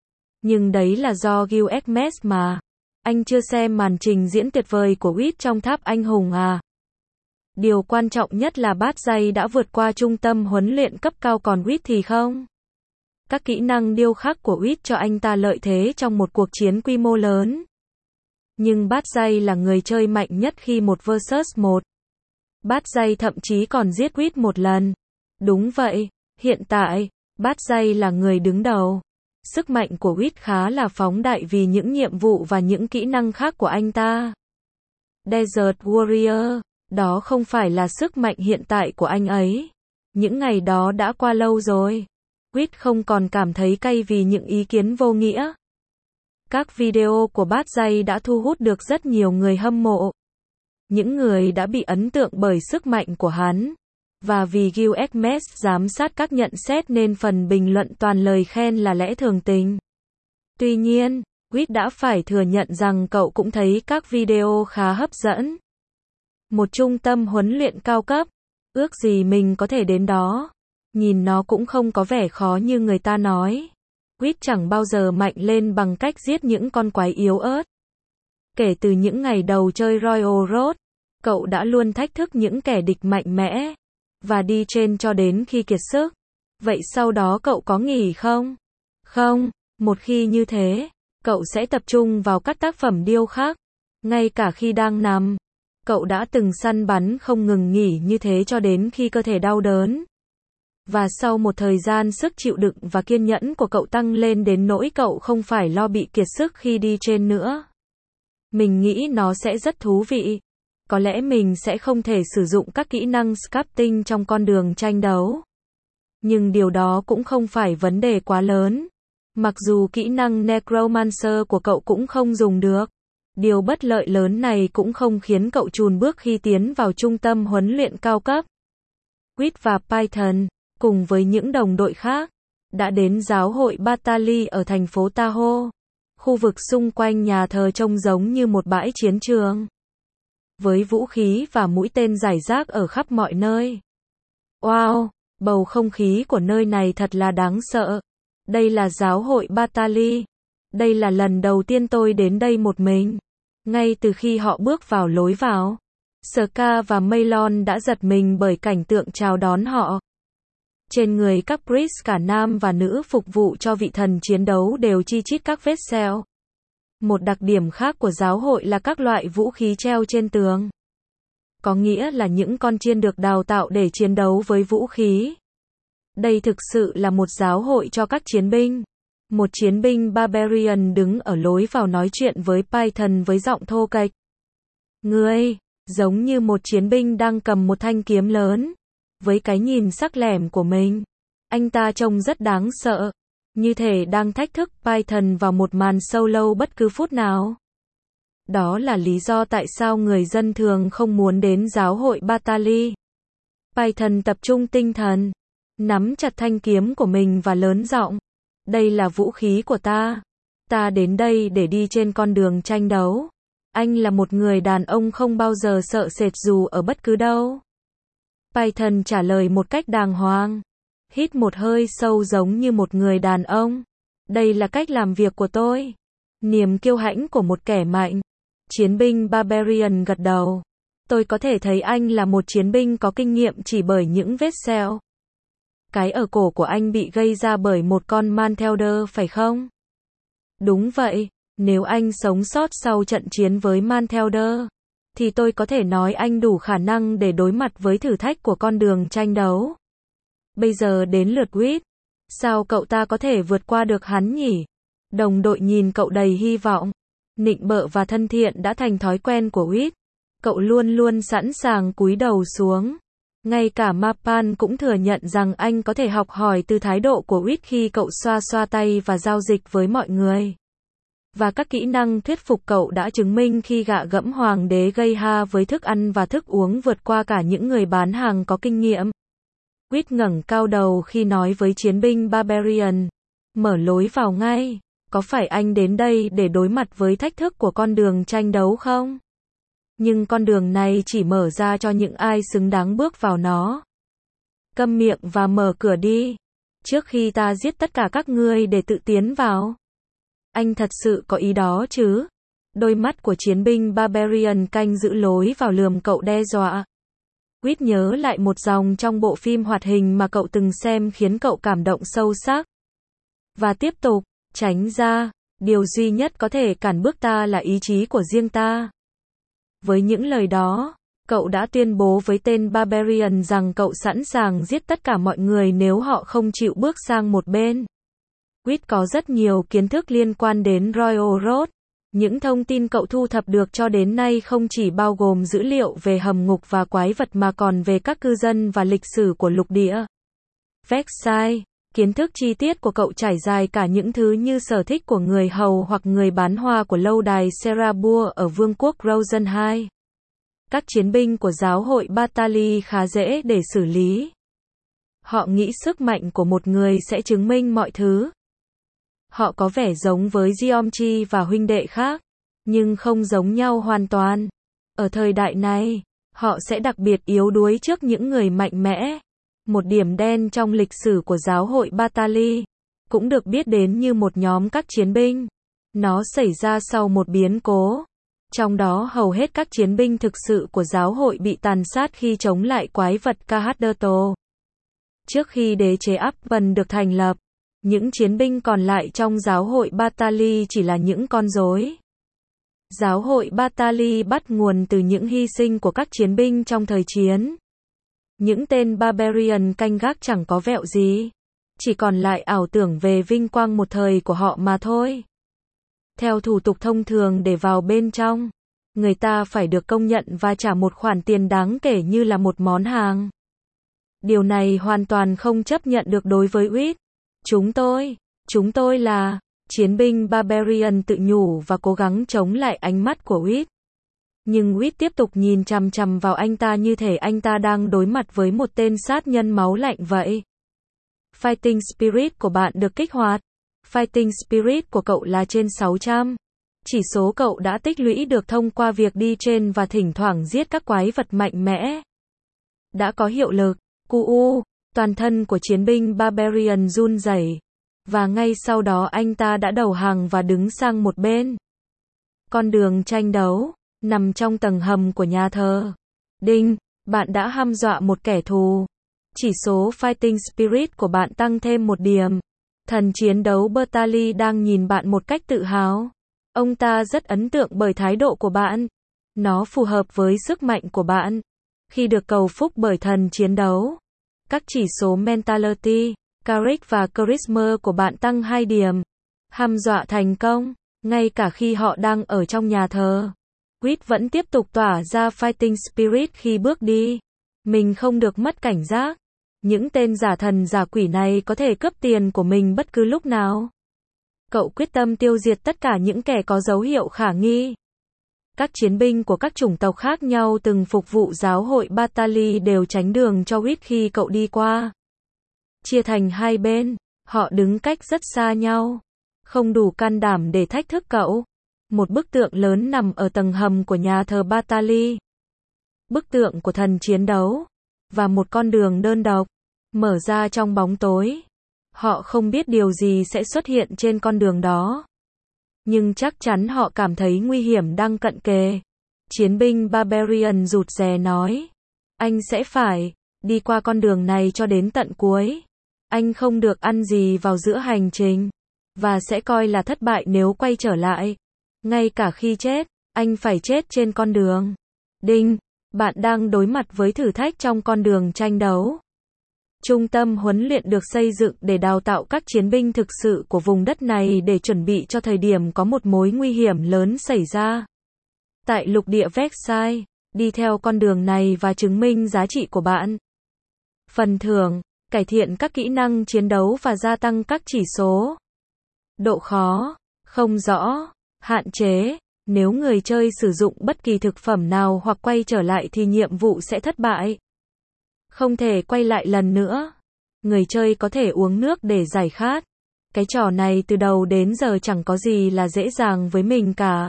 Nhưng đấy là do giê u ét em ét mà. Anh chưa xem màn trình diễn tuyệt vời của Reed trong tháp anh hùng à? Điều quan trọng nhất là Bát Dây đã vượt qua trung tâm huấn luyện cấp cao còn Reed thì không. Các kỹ năng điêu khắc của Reed cho anh ta lợi thế trong một cuộc chiến quy mô lớn. Nhưng Bát Dây là người chơi mạnh nhất khi một versus một. Bát Dây thậm chí còn giết Reed một lần. Đúng vậy, hiện tại, Bát Dây là người đứng đầu. Sức mạnh của Reed khá là phóng đại vì những nhiệm vụ và những kỹ năng khác của anh ta. Desert Warrior, đó không phải là sức mạnh hiện tại của anh ấy. Những ngày đó đã qua lâu rồi. Reed không còn cảm thấy cay vì những ý kiến vô nghĩa. Các video của Bát Dây đã thu hút được rất nhiều người hâm mộ. Những người đã bị ấn tượng bởi sức mạnh của hắn. Và vì giê u ét em ét giám sát các nhận xét nên phần bình luận toàn lời khen là lẽ thường tình. Tuy nhiên, Reed đã phải thừa nhận rằng cậu cũng thấy các video khá hấp dẫn. Một trung tâm huấn luyện cao cấp. Ước gì mình có thể đến đó. Nhìn nó cũng không có vẻ khó như người ta nói. Quýt chẳng bao giờ mạnh lên bằng cách giết những con quái yếu ớt. Kể từ những ngày đầu chơi Royal Road, cậu đã luôn thách thức những kẻ địch mạnh mẽ, và đi trên cho đến khi kiệt sức. Vậy sau đó cậu có nghỉ không? Không, một khi như thế, cậu sẽ tập trung vào các tác phẩm điêu khắc. Ngay cả khi đang nằm, cậu đã từng săn bắn không ngừng nghỉ như thế cho đến khi cơ thể đau đớn. Và sau một thời gian sức chịu đựng và kiên nhẫn của cậu tăng lên đến nỗi cậu không phải lo bị kiệt sức khi đi trên nữa. Mình nghĩ nó sẽ rất thú vị. Có lẽ mình sẽ không thể sử dụng các kỹ năng sculpting trong con đường tranh đấu. Nhưng điều đó cũng không phải vấn đề quá lớn. Mặc dù kỹ năng Necromancer của cậu cũng không dùng được. Điều bất lợi lớn này cũng không khiến cậu chùn bước khi tiến vào trung tâm huấn luyện cao cấp. Quýt và Python, cùng với những đồng đội khác, đã đến giáo hội Batali ở thành phố Tahoe. Khu vực xung quanh nhà thờ trông giống như một bãi chiến trường, với vũ khí và mũi tên rải rác ở khắp mọi nơi. Wow, bầu không khí của nơi này thật là đáng sợ. Đây là giáo hội Batali. Đây là lần đầu tiên tôi đến đây một mình. Ngay từ khi họ bước vào lối vào, Ska và Maylon đã giật mình bởi cảnh tượng chào đón họ. Trên người các priest cả nam và nữ phục vụ cho vị thần chiến đấu đều chi chít các vết sẹo. Một đặc điểm khác của giáo hội là các loại vũ khí treo trên tường. Có nghĩa là những con chiên được đào tạo để chiến đấu với vũ khí. Đây thực sự là một giáo hội cho các chiến binh. Một chiến binh Barbarian đứng ở lối vào nói chuyện với Python với giọng thô kệch. Ngươi, giống như một chiến binh đang cầm một thanh kiếm lớn. Với cái nhìn sắc lẻm của mình, anh ta trông rất đáng sợ. Như thể đang thách thức Python vào một màn solo bất cứ phút nào. Đó là lý do tại sao người dân thường không muốn đến giáo hội Batali. Python tập trung tinh thần, nắm chặt thanh kiếm của mình và lớn giọng. Đây là vũ khí của ta. Ta đến đây để đi trên con đường tranh đấu. Anh là một người đàn ông không bao giờ sợ sệt dù ở bất cứ đâu. Python trả lời một cách đàng hoàng. Hít một hơi sâu giống như một người đàn ông. Đây là cách làm việc của tôi. Niềm kiêu hãnh của một kẻ mạnh. Chiến binh Barbarian gật đầu. Tôi có thể thấy anh là một chiến binh có kinh nghiệm chỉ bởi những vết sẹo. Cái ở cổ của anh bị gây ra bởi một con Mantelder phải không? Đúng vậy, nếu anh sống sót sau trận chiến với Mantelder, thì tôi có thể nói anh đủ khả năng để đối mặt với thử thách của con đường tranh đấu. Bây giờ đến lượt Quýt. Sao cậu ta có thể vượt qua được hắn nhỉ? Đồng đội nhìn cậu đầy hy vọng. Nịnh bợ và thân thiện đã thành thói quen của Quýt. Cậu luôn luôn sẵn sàng cúi đầu xuống. Ngay cả Mapan cũng thừa nhận rằng anh có thể học hỏi từ thái độ của Quýt khi cậu xoa xoa tay và giao dịch với mọi người. Và các kỹ năng thuyết phục cậu đã chứng minh khi gạ gẫm hoàng đế gây ha với thức ăn và thức uống vượt qua cả những người bán hàng có kinh nghiệm. Quýt ngẩng cao đầu khi nói với chiến binh Barbarian. Mở lối vào ngay. Có phải anh đến đây để đối mặt với thách thức của con đường tranh đấu không? Nhưng con đường này chỉ mở ra cho những ai xứng đáng bước vào nó. Câm miệng và mở cửa đi. Trước khi ta giết tất cả các ngươi để tự tiến vào. Anh thật sự có ý đó chứ? Đôi mắt của chiến binh Barbarian canh giữ lối vào lườm cậu đe dọa. Quýt nhớ lại một dòng trong bộ phim hoạt hình mà cậu từng xem khiến cậu cảm động sâu sắc. Và tiếp tục, tránh ra, điều duy nhất có thể cản bước ta là ý chí của riêng ta. Với những lời đó, cậu đã tuyên bố với tên Barbarian rằng cậu sẵn sàng giết tất cả mọi người nếu họ không chịu bước sang một bên. Quýt có rất nhiều kiến thức liên quan đến Royal Road. Những thông tin cậu thu thập được cho đến nay không chỉ bao gồm dữ liệu về hầm ngục và quái vật mà còn về các cư dân và lịch sử của lục địa. Vexai, kiến thức chi tiết của cậu trải dài cả những thứ như sở thích của người hầu hoặc người bán hoa của lâu đài Serabur ở vương quốc Rosenheim. Các chiến binh của giáo hội Batali khá dễ để xử lý. Họ nghĩ sức mạnh của một người sẽ chứng minh mọi thứ. Họ có vẻ giống với Geomchi và huynh đệ khác, nhưng không giống nhau hoàn toàn. Ở thời đại này, Họ sẽ đặc biệt yếu đuối trước những người mạnh mẽ. Một điểm đen trong lịch sử của giáo hội Batali, cũng được biết đến như một nhóm các chiến binh. Nó xảy ra sau một biến cố. Trong đó hầu hết các chiến binh thực sự của giáo hội bị tàn sát khi chống lại quái vật Khadderto. Trước khi đế chế Upman được thành lập, những chiến binh còn lại trong giáo hội Batali chỉ là những con rối. Giáo hội Batali bắt nguồn từ những hy sinh của các chiến binh trong thời chiến. Những tên Barbarian canh gác chẳng có vẹo gì, chỉ còn lại ảo tưởng về vinh quang một thời của họ mà thôi. Theo thủ tục thông thường để vào bên trong, người ta phải được công nhận và trả một khoản tiền đáng kể như là một món hàng. Điều này hoàn toàn không chấp nhận được đối với Wit. Chúng tôi, chúng tôi là chiến binh Barbarian tự nhủ và cố gắng chống lại ánh mắt của Wit. Nhưng Wit tiếp tục nhìn chằm chằm vào anh ta như thể anh ta đang đối mặt với một tên sát nhân máu lạnh vậy. Fighting Spirit của bạn được kích hoạt. Fighting Spirit của cậu là trên sáu trăm. Chỉ số cậu đã tích lũy được thông qua việc đi trên và thỉnh thoảng giết các quái vật mạnh mẽ. Đã có hiệu lực. Cu u, toàn thân của chiến binh Barbarian run rẩy. Và ngay sau đó anh ta đã đầu hàng và đứng sang một bên. Con đường tranh đấu, nằm trong tầng hầm của nhà thờ. Đinh, bạn đã hăm dọa một kẻ thù. Chỉ số Fighting Spirit của bạn tăng thêm một điểm. Thần chiến đấu Bertali đang nhìn bạn một cách tự hào. Ông ta rất ấn tượng bởi thái độ của bạn. Nó phù hợp với sức mạnh của bạn. Khi được cầu phúc bởi thần chiến đấu, các chỉ số Mentality, Charisma và Charisma của bạn tăng hai điểm. Hăm dọa thành công, ngay cả khi họ đang ở trong nhà thờ. Wit vẫn tiếp tục tỏa ra Fighting Spirit khi bước đi. Mình không được mất cảnh giác. Những tên giả thần giả quỷ này có thể cướp tiền của mình bất cứ lúc nào. Cậu quyết tâm tiêu diệt tất cả những kẻ có dấu hiệu khả nghi. Các chiến binh của các chủng tộc khác nhau từng phục vụ giáo hội Batali đều tránh đường cho Wit khi cậu đi qua. Chia thành hai bên, họ đứng cách rất xa nhau. Không đủ can đảm để thách thức cậu. Một bức tượng lớn nằm ở tầng hầm của nhà thờ Batali. Bức tượng của thần chiến đấu. Và một con đường đơn độc, mở ra trong bóng tối. Họ không biết điều gì sẽ xuất hiện trên con đường đó. Nhưng chắc chắn họ cảm thấy nguy hiểm đang cận kề. Chiến binh Barbarian rụt rè nói. Anh sẽ phải đi qua con đường này cho đến tận cuối. Anh không được ăn gì vào giữa hành trình. Và sẽ coi là thất bại nếu quay trở lại. Ngay cả khi chết, anh phải chết trên con đường. Đinh, bạn đang đối mặt với thử thách trong con đường tranh đấu. Trung tâm huấn luyện được xây dựng để đào tạo các chiến binh thực sự của vùng đất này để chuẩn bị cho thời điểm có một mối nguy hiểm lớn xảy ra. Tại lục địa Versailles, đi theo con đường này và chứng minh giá trị của bạn. Phần thưởng, cải thiện các kỹ năng chiến đấu và gia tăng các chỉ số. Độ khó, không rõ, hạn chế. Nếu người chơi sử dụng bất kỳ thực phẩm nào hoặc quay trở lại thì nhiệm vụ sẽ thất bại. Không thể quay lại lần nữa. Người chơi có thể uống nước để giải khát. Cái trò này từ đầu đến giờ chẳng có gì là dễ dàng với mình cả.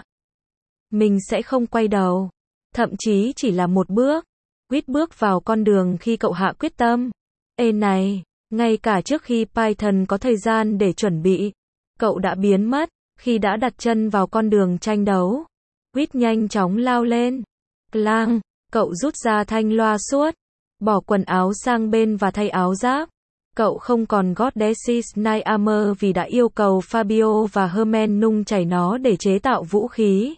Mình sẽ không quay đầu. Thậm chí chỉ là một bước. Quýt bước vào con đường khi cậu hạ quyết tâm. Ê này, ngay cả trước khi Python có thời gian để chuẩn bị, cậu đã biến mất. Khi đã đặt chân vào con đường tranh đấu, Quýt nhanh chóng lao lên. Clang, cậu rút ra thanh loa suốt. Bỏ quần áo sang bên và thay áo giáp. Cậu không còn Goddess's Night Armor vì đã yêu cầu Fabio và Hermen nung chảy nó để chế tạo vũ khí.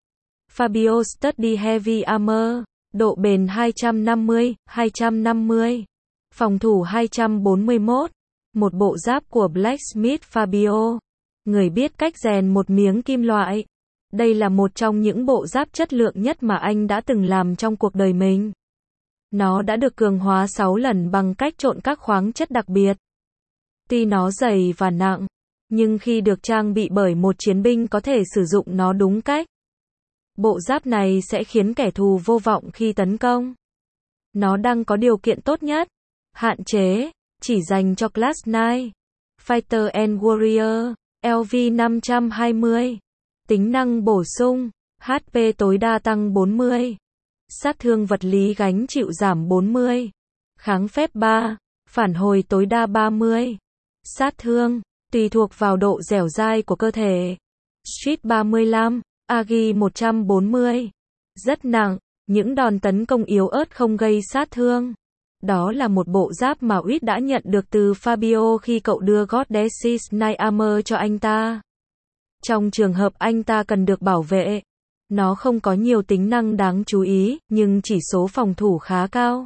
Fabio Study Heavy Armor, độ bền hai trăm năm mươi, hai trăm năm mươi, phòng thủ hai trăm bốn mươi mốt, một bộ giáp của Blacksmith Fabio, người biết cách rèn một miếng kim loại. Đây là một trong những bộ giáp chất lượng nhất mà anh đã từng làm trong cuộc đời mình. Nó đã được cường hóa sáu lần bằng cách trộn các khoáng chất đặc biệt. Tuy nó dày và nặng, nhưng khi được trang bị bởi một chiến binh có thể sử dụng nó đúng cách, bộ giáp này sẽ khiến kẻ thù vô vọng khi tấn công. Nó đang có điều kiện tốt nhất. Hạn chế, chỉ dành cho Class chín. Fighter and Warrior, L V năm trăm hai mươi. Tính năng bổ sung, H P tối đa tăng bốn mươi. Sát thương vật lý gánh chịu giảm bốn mươi. Kháng phép ba. Phản hồi tối đa ba mươi. Sát thương, tùy thuộc vào độ dẻo dai của cơ thể. Street ba mươi lăm. Agi một trăm bốn mươi. Rất nặng, những đòn tấn công yếu ớt không gây sát thương. Đó là một bộ giáp mà Uýt đã nhận được từ Fabio khi cậu đưa Goddess's Night Armor cho anh ta. Trong trường hợp anh ta cần được bảo vệ, nó không có nhiều tính năng đáng chú ý, nhưng chỉ số phòng thủ khá cao.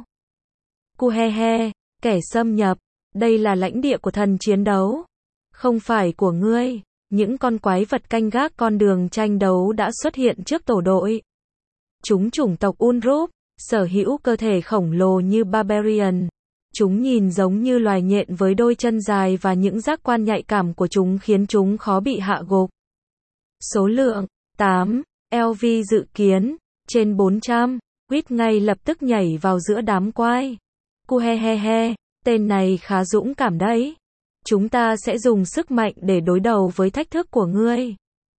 Kuhehe, kẻ xâm nhập, đây là lãnh địa của thần chiến đấu, không phải của ngươi. Những con quái vật canh gác con đường tranh đấu đã xuất hiện trước tổ đội. Chúng chủng tộc Unrup, sở hữu cơ thể khổng lồ như Barbarian. Chúng nhìn giống như loài nhện với đôi chân dài và những giác quan nhạy cảm của chúng khiến chúng khó bị hạ gục. Số lượng tám, lờ vê dự kiến trên bốn trăm. Uýt ngay lập tức nhảy vào giữa đám quái. Kuhehehe, tên này khá dũng cảm đấy. Chúng ta sẽ dùng sức mạnh để đối đầu với thách thức của ngươi.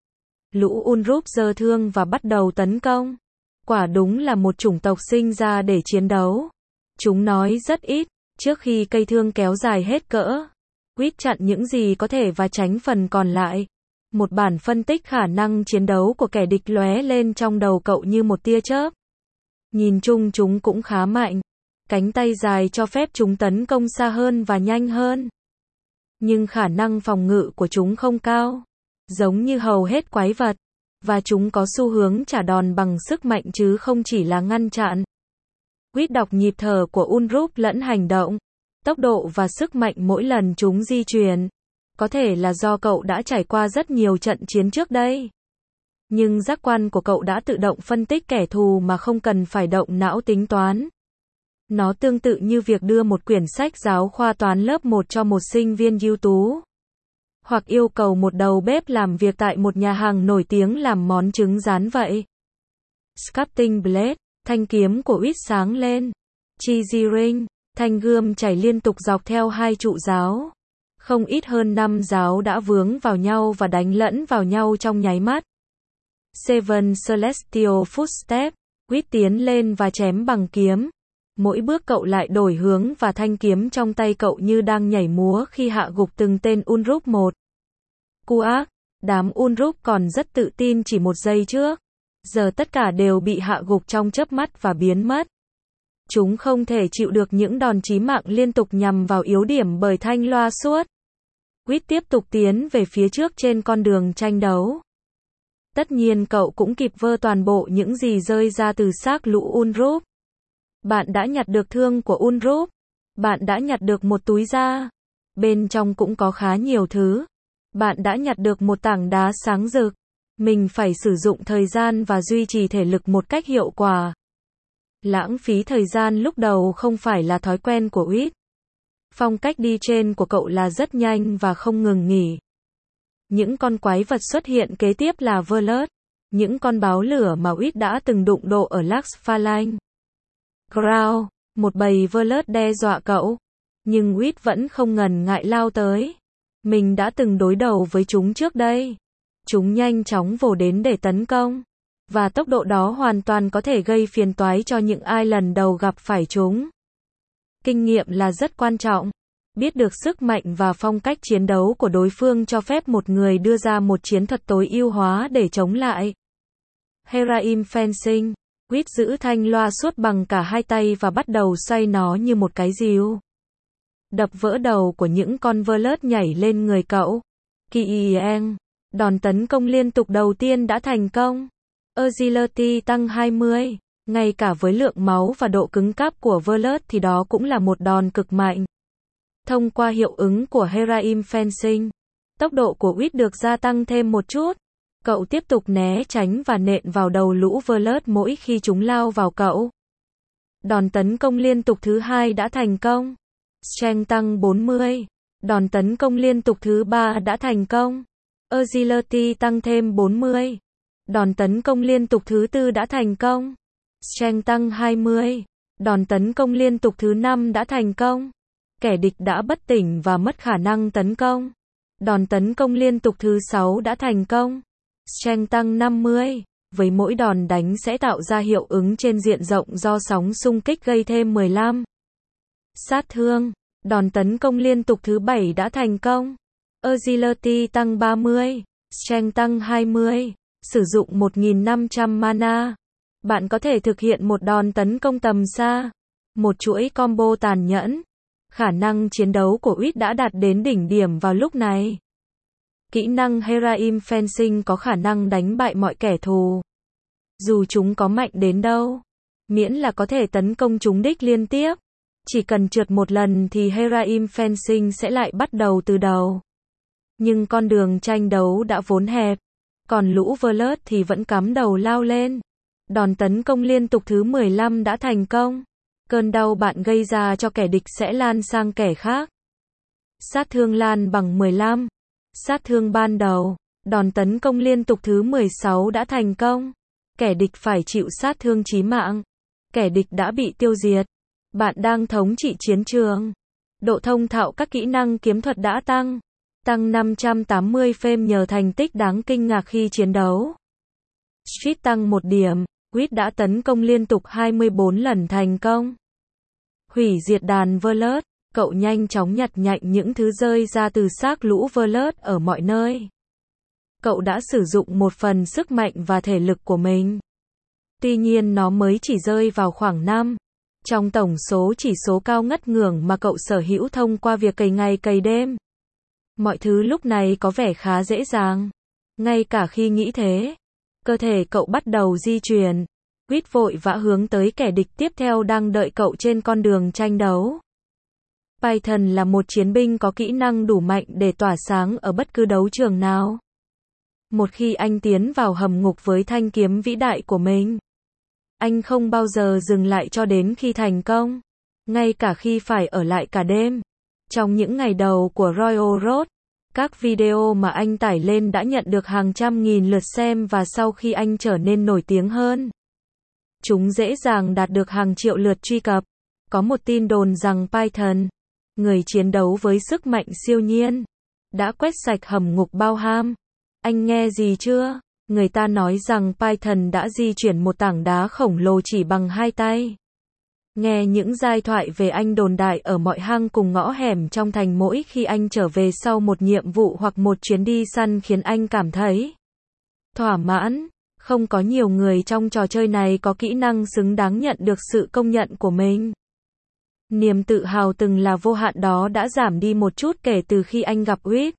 Lũ Unrup giơ thương và bắt đầu tấn công. Quả đúng là một chủng tộc sinh ra để chiến đấu. Chúng nói rất ít, trước khi cây thương kéo dài hết cỡ. Uýt chặn những gì có thể và tránh phần còn lại. Một bản phân tích khả năng chiến đấu của kẻ địch lóe lên trong đầu cậu như một tia chớp. Nhìn chung chúng cũng khá mạnh. Cánh tay dài cho phép chúng tấn công xa hơn và nhanh hơn. Nhưng khả năng phòng ngự của chúng không cao. Giống như hầu hết quái vật. Và chúng có xu hướng trả đòn bằng sức mạnh chứ không chỉ là ngăn chặn. Uýt đọc nhịp thở của Unrup lẫn hành động, tốc độ và sức mạnh mỗi lần chúng di chuyển. Có thể là do cậu đã trải qua rất nhiều trận chiến trước đây. Nhưng giác quan của cậu đã tự động phân tích kẻ thù mà không cần phải động não tính toán. Nó tương tự như việc đưa một quyển sách giáo khoa toán lớp một cho một sinh viên ưu tú. Hoặc yêu cầu một đầu bếp làm việc tại một nhà hàng nổi tiếng làm món trứng rán vậy. Sculpting Blade, thanh kiếm của Uýt sáng lên. Cheesy Ring, thanh gươm chảy liên tục dọc theo hai trụ giáo. Không ít hơn năm giáo đã vướng vào nhau và đánh lẫn vào nhau trong nháy mắt. Seven Celestial Footsteps, Uýt tiến lên và chém bằng kiếm. Mỗi bước cậu lại đổi hướng và thanh kiếm trong tay cậu như đang nhảy múa khi hạ gục từng tên Unrup một. Kuak, đám Unrup còn rất tự tin chỉ một giây trước. Giờ tất cả đều bị hạ gục trong chớp mắt và biến mất. Chúng không thể chịu được những đòn chí mạng liên tục nhằm vào yếu điểm bởi thanh loa suốt. Uýt tiếp tục tiến về phía trước trên con đường tranh đấu. Tất nhiên cậu cũng kịp vơ toàn bộ những gì rơi ra từ xác lũ Unrup. Bạn đã nhặt được thương của Unrup. Bạn đã nhặt được một túi da. Bên trong cũng có khá nhiều thứ. Bạn đã nhặt được một tảng đá sáng rực. Mình phải sử dụng thời gian và duy trì thể lực một cách hiệu quả. Lãng phí thời gian lúc đầu không phải là thói quen của Uýt. Phong cách đi trên của cậu là rất nhanh và không ngừng nghỉ. Những con quái vật xuất hiện kế tiếp là Verlet. Những con báo lửa mà Uýt đã từng đụng độ ở Lax Phalanx. Growl, một bầy Verlet đe dọa cậu. Nhưng Uýt vẫn không ngần ngại lao tới. Mình đã từng đối đầu với chúng trước đây. Chúng nhanh chóng vồ đến để tấn công. Và tốc độ đó hoàn toàn có thể gây phiền toái cho những ai lần đầu gặp phải chúng. Kinh nghiệm là rất quan trọng. Biết được sức mạnh và phong cách chiến đấu của đối phương cho phép một người đưa ra một chiến thuật tối ưu hóa để chống lại. Heraim Fencing. Uýt giữ thanh loa suốt bằng cả hai tay và bắt đầu xoay nó như một cái rìu. Đập vỡ đầu của những con Verlet nhảy lên người cậu. Kieng. Đòn tấn công liên tục đầu tiên đã thành công. Agility tăng hai mươi. Ngay cả với lượng máu và độ cứng cáp của Verlet thì đó cũng là một đòn cực mạnh. Thông qua hiệu ứng của Heraim Fencing, tốc độ của Uýt được gia tăng thêm một chút. Cậu tiếp tục né tránh và nện vào đầu lũ Verlet mỗi khi chúng lao vào cậu. Đòn tấn công liên tục thứ hai đã thành công. Strength tăng bốn mươi. Đòn tấn công liên tục thứ ba đã thành công. Agility tăng thêm bốn mươi. Đòn tấn công liên tục thứ tư đã thành công. Strength tăng hai mươi. Đòn tấn công liên tục thứ năm đã thành công. Kẻ địch đã bất tỉnh và mất khả năng tấn công. Đòn tấn công liên tục thứ sáu đã thành công. Strength tăng năm mươi. với mỗi đòn đánh sẽ tạo ra hiệu ứng trên diện rộng do sóng xung kích gây thêm mười lăm sát thương. Đòn tấn công liên tục thứ bảy đã thành công. Agility tăng ba mươi, Strength tăng hai mươi, sử dụng một nghìn năm trăm mana. Bạn có thể thực hiện một đòn tấn công tầm xa, một chuỗi combo tàn nhẫn. Khả năng chiến đấu của Uy đã đạt đến đỉnh điểm vào lúc này. Kỹ năng Heraim Fencing có khả năng đánh bại mọi kẻ thù. Dù chúng có mạnh đến đâu, miễn là có thể tấn công chúng đích liên tiếp. Chỉ cần trượt một lần thì Heraim Fencing sẽ lại bắt đầu từ đầu. Nhưng con đường tranh đấu đã vốn hẹp, còn lũ Vlud thì vẫn cắm đầu lao lên. Đòn tấn công liên tục thứ mười lăm đã thành công. Cơn đau bạn gây ra cho kẻ địch sẽ lan sang kẻ khác. Sát thương lan bằng mười lăm. Sát thương ban đầu. Đòn tấn công liên tục thứ mười sáu đã thành công. Kẻ địch phải chịu sát thương chí mạng. Kẻ địch đã bị tiêu diệt. Bạn đang thống trị chiến trường. Độ thông thạo các kỹ năng kiếm thuật đã tăng. Tăng năm trăm tám mươi frame nhờ thành tích đáng kinh ngạc khi chiến đấu. Street tăng một điểm. Quýt đã tấn công liên tục hai mươi bốn lần thành công. Hủy diệt đàn Vlud. Cậu nhanh chóng nhặt nhạnh những thứ rơi ra từ xác lũ Vlud ở mọi nơi. Cậu đã sử dụng một phần sức mạnh và thể lực của mình. Tuy nhiên nó mới chỉ rơi vào khoảng năm. Trong tổng số chỉ số cao ngất ngưởng mà cậu sở hữu thông qua việc cày ngày cày đêm. Mọi thứ lúc này có vẻ khá dễ dàng. Ngay cả khi nghĩ thế, cơ thể cậu bắt đầu di chuyển. Quýt vội vã hướng tới kẻ địch tiếp theo đang đợi cậu trên con đường tranh đấu. Python là một chiến binh có kỹ năng đủ mạnh để tỏa sáng ở bất cứ đấu trường nào. Một khi anh tiến vào hầm ngục với thanh kiếm vĩ đại của mình, anh không bao giờ dừng lại cho đến khi thành công, ngay cả khi phải ở lại cả đêm. Trong những ngày đầu của Royal Road, các video mà anh tải lên đã nhận được hàng trăm nghìn lượt xem và sau khi anh trở nên nổi tiếng hơn, chúng dễ dàng đạt được hàng triệu lượt truy cập. Có một tin đồn rằng Python, người chiến đấu với sức mạnh siêu nhiên, đã quét sạch hầm ngục Bao-ham. Anh nghe gì chưa? Người ta nói rằng Python đã di chuyển một tảng đá khổng lồ chỉ bằng hai tay. Nghe những giai thoại về anh đồn đại ở mọi hang cùng ngõ hẻm trong thành mỗi khi anh trở về sau một nhiệm vụ hoặc một chuyến đi săn khiến anh cảm thấy thỏa mãn. Không có nhiều người trong trò chơi này có kỹ năng xứng đáng nhận được sự công nhận của mình. Niềm tự hào từng là vô hạn đó đã giảm đi một chút kể từ khi anh gặp Uy.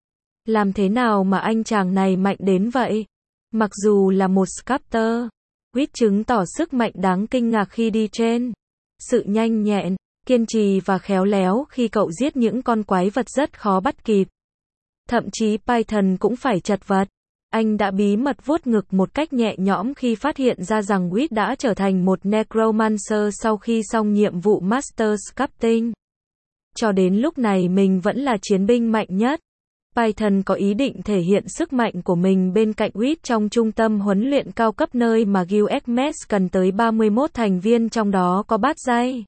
Làm thế nào mà anh chàng này mạnh đến vậy? Mặc dù là một sculptor, Uy chứng tỏ sức mạnh đáng kinh ngạc khi đi trên. Sự nhanh nhẹn, kiên trì và khéo léo khi cậu giết những con quái vật rất khó bắt kịp. Thậm chí Python cũng phải chật vật. Anh đã bí mật vuốt ngực một cách nhẹ nhõm khi phát hiện ra rằng Uy đã trở thành một Necromancer sau khi xong nhiệm vụ Master Sculpting. Cho đến lúc này mình vẫn là chiến binh mạnh nhất. Python có ý định thể hiện sức mạnh của mình bên cạnh Uy trong trung tâm huấn luyện cao cấp nơi mà Guild Xmas cần tới ba mươi mốt thành viên trong đó có bát giai.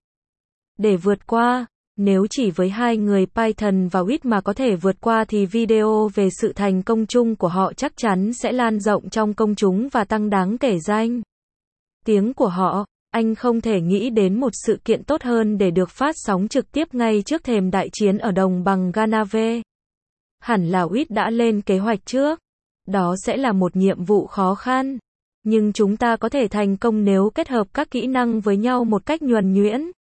Để vượt qua, nếu chỉ với hai người Python và Uy mà có thể vượt qua thì video về sự thành công chung của họ chắc chắn sẽ lan rộng trong công chúng và tăng đáng kể danh tiếng của họ. Anh không thể nghĩ đến một sự kiện tốt hơn để được phát sóng trực tiếp ngay trước thềm đại chiến ở đồng bằng Ganave. Hẳn là Uy đã lên kế hoạch trước. Đó sẽ là một nhiệm vụ khó khăn. Nhưng chúng ta có thể thành công nếu kết hợp các kỹ năng với nhau một cách nhuần nhuyễn.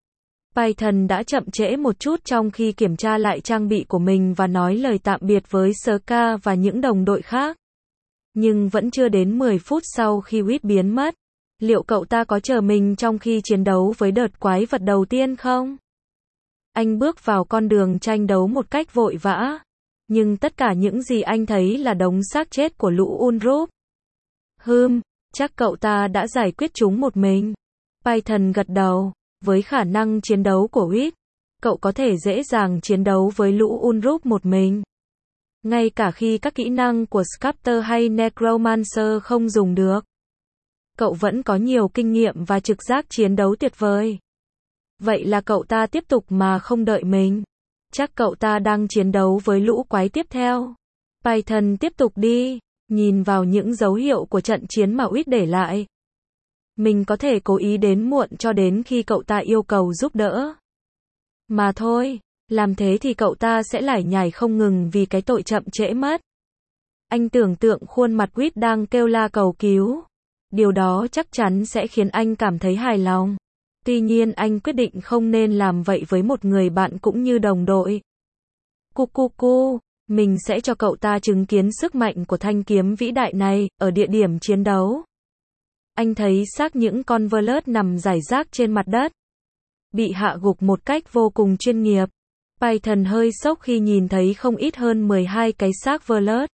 Python đã chậm trễ một chút trong khi kiểm tra lại trang bị của mình và nói lời tạm biệt với Ska và những đồng đội khác. Nhưng vẫn chưa đến mười phút sau khi Uy biến mất. Liệu cậu ta có chờ mình trong khi chiến đấu với đợt quái vật đầu tiên không? Anh bước vào con đường tranh đấu một cách vội vã. Nhưng tất cả những gì anh thấy là đống xác chết của lũ Unrup. Hừm, chắc cậu ta đã giải quyết chúng một mình. Python gật đầu. Với khả năng chiến đấu của Uy, cậu có thể dễ dàng chiến đấu với lũ Unrup một mình. Ngay cả khi các kỹ năng của Sculptor hay Necromancer không dùng được. Cậu vẫn có nhiều kinh nghiệm và trực giác chiến đấu tuyệt vời. Vậy là cậu ta tiếp tục mà không đợi mình. Chắc cậu ta đang chiến đấu với lũ quái tiếp theo. Python tiếp tục đi. Nhìn vào những dấu hiệu của trận chiến mà Uýt để lại, mình có thể cố ý đến muộn cho đến khi cậu ta yêu cầu giúp đỡ. Mà thôi, làm thế thì cậu ta sẽ lải nhải không ngừng vì cái tội chậm trễ mất. Anh tưởng tượng khuôn mặt Uýt đang kêu la cầu cứu. Điều đó chắc chắn sẽ khiến anh cảm thấy hài lòng. Tuy nhiên anh quyết định không nên làm vậy với một người bạn cũng như đồng đội. Cu cu cu, mình sẽ cho cậu ta chứng kiến sức mạnh của thanh kiếm vĩ đại này, ở địa điểm chiến đấu. Anh thấy xác những con Vlot nằm rải rác trên mặt đất, bị hạ gục một cách vô cùng chuyên nghiệp. Python hơi sốc khi nhìn thấy không ít hơn mười hai cái xác Vlot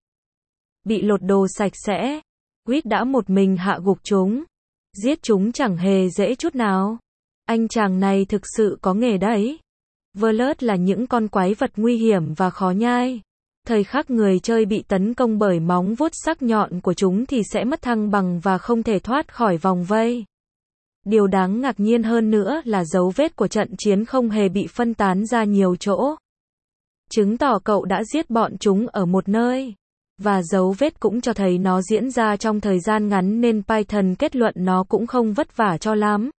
bị lột đồ sạch sẽ. Uýt đã một mình hạ gục chúng. Giết chúng chẳng hề dễ chút nào. Anh chàng này thực sự có nghề đấy. Vlot là những con quái vật nguy hiểm và khó nhai. Thời khắc người chơi bị tấn công bởi móng vuốt sắc nhọn của chúng thì sẽ mất thăng bằng và không thể thoát khỏi vòng vây. Điều đáng ngạc nhiên hơn nữa là dấu vết của trận chiến không hề bị phân tán ra nhiều chỗ. Chứng tỏ cậu đã giết bọn chúng ở một nơi. Và dấu vết cũng cho thấy nó diễn ra trong thời gian ngắn nên Python kết luận nó cũng không vất vả cho lắm.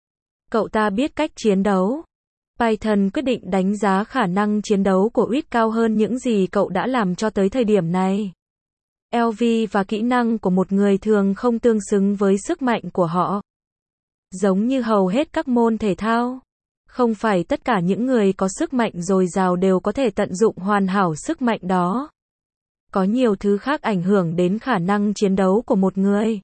Cậu ta biết cách chiến đấu. Python quyết định đánh giá khả năng chiến đấu của Uýt cao hơn những gì cậu đã làm cho tới thời điểm này. lờ vê và kỹ năng của một người thường không tương xứng với sức mạnh của họ. Giống như hầu hết các môn thể thao, không phải tất cả những người có sức mạnh dồi dào đều có thể tận dụng hoàn hảo sức mạnh đó. Có nhiều thứ khác ảnh hưởng đến khả năng chiến đấu của một người,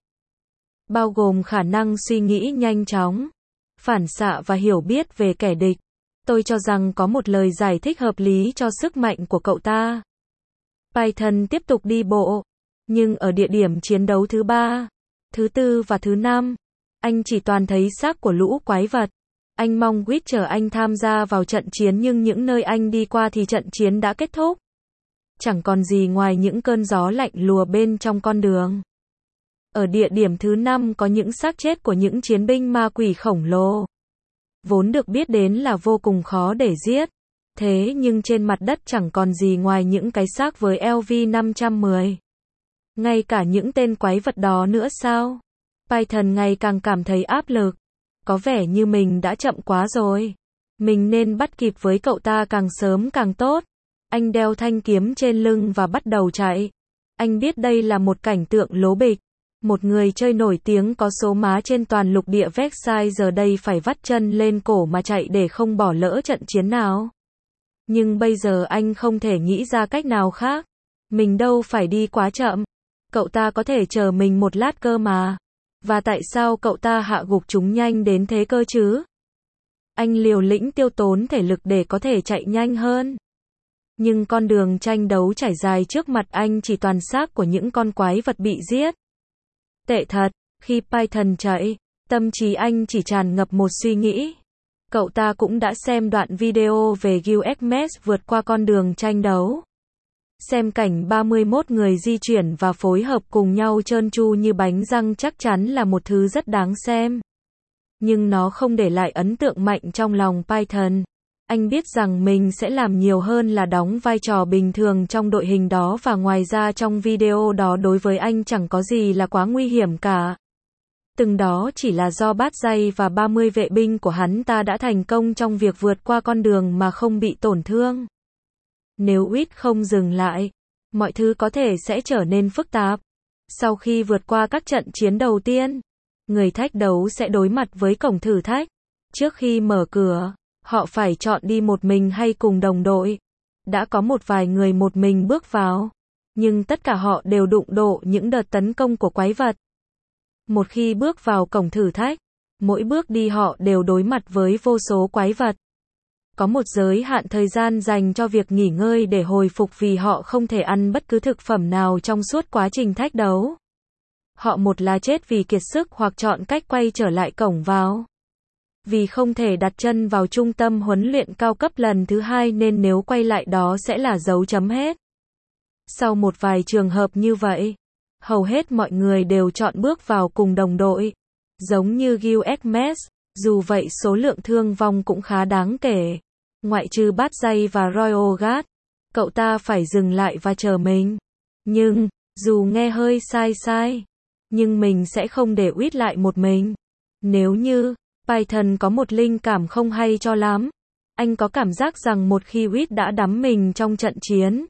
bao gồm khả năng suy nghĩ nhanh chóng, phản xạ và hiểu biết về kẻ địch. Tôi cho rằng có một lời giải thích hợp lý cho sức mạnh của cậu ta. Python tiếp tục đi bộ, nhưng ở địa điểm chiến đấu thứ ba, thứ tư và thứ năm, anh chỉ toàn thấy xác của lũ quái vật. Anh mong Uýt chờ anh tham gia vào trận chiến nhưng những nơi anh đi qua thì trận chiến đã kết thúc. Chẳng còn gì ngoài những cơn gió lạnh lùa bên trong con đường. Ở địa điểm thứ năm có những xác chết của những chiến binh ma quỷ khổng lồ. Vốn được biết đến là vô cùng khó để giết. Thế nhưng trên mặt đất chẳng còn gì ngoài những cái xác với lờ vê năm trăm mười. Ngay cả những tên quái vật đó nữa sao? Python ngày càng cảm thấy áp lực. Có vẻ như mình đã chậm quá rồi. Mình nên bắt kịp với cậu ta càng sớm càng tốt. Anh đeo thanh kiếm trên lưng và bắt đầu chạy. Anh biết đây là một cảnh tượng lố bịch. Một người chơi nổi tiếng có số má trên toàn lục địa Vexai giờ đây phải vắt chân lên cổ mà chạy để không bỏ lỡ trận chiến nào. Nhưng bây giờ anh không thể nghĩ ra cách nào khác. Mình đâu phải đi quá chậm. Cậu ta có thể chờ mình một lát cơ mà. Và tại sao cậu ta hạ gục chúng nhanh đến thế cơ chứ? Anh liều lĩnh tiêu tốn thể lực để có thể chạy nhanh hơn. Nhưng con đường tranh đấu trải dài trước mặt anh chỉ toàn xác của những con quái vật bị giết. Tệ thật, khi Python chạy, tâm trí anh chỉ tràn ngập một suy nghĩ. Cậu ta cũng đã xem đoạn video về Gilgamesh vượt qua con đường tranh đấu. Xem cảnh ba mươi mốt người di chuyển và phối hợp cùng nhau trơn tru như bánh răng chắc chắn là một thứ rất đáng xem. Nhưng nó không để lại ấn tượng mạnh trong lòng Python. Anh biết rằng mình sẽ làm nhiều hơn là đóng vai trò bình thường trong đội hình đó và ngoài ra trong video đó đối với anh chẳng có gì là quá nguy hiểm cả. Từng đó chỉ là do bát dây và ba mươi vệ binh của hắn ta đã thành công trong việc vượt qua con đường mà không bị tổn thương. Nếu Uýt không dừng lại, mọi thứ có thể sẽ trở nên phức tạp. Sau khi vượt qua các trận chiến đầu tiên, người thách đấu sẽ đối mặt với cổng thử thách. Trước khi mở cửa, họ phải chọn đi một mình hay cùng đồng đội. Đã có một vài người một mình bước vào, nhưng tất cả họ đều đụng độ những đợt tấn công của quái vật. Một khi bước vào cổng thử thách, mỗi bước đi họ đều đối mặt với vô số quái vật. Có một giới hạn thời gian dành cho việc nghỉ ngơi để hồi phục vì họ không thể ăn bất cứ thực phẩm nào trong suốt quá trình thách đấu. Họ một là chết vì kiệt sức hoặc chọn cách quay trở lại cổng vào. Vì không thể đặt chân vào trung tâm huấn luyện cao cấp lần thứ hai nên nếu quay lại đó sẽ là dấu chấm hết. Sau một vài trường hợp như vậy, hầu hết mọi người đều chọn bước vào cùng đồng đội. Giống như Gilgamesh, dù vậy số lượng thương vong cũng khá đáng kể. Ngoại trừ Bát Dây và Royal Guard, cậu ta phải dừng lại và chờ mình. Nhưng, Dù nghe hơi sai sai, nhưng mình sẽ không để Quýt lại một mình. Nếu như Python có một linh cảm không hay cho lắm, anh có cảm giác rằng một khi Quýt đã đắm mình trong trận chiến,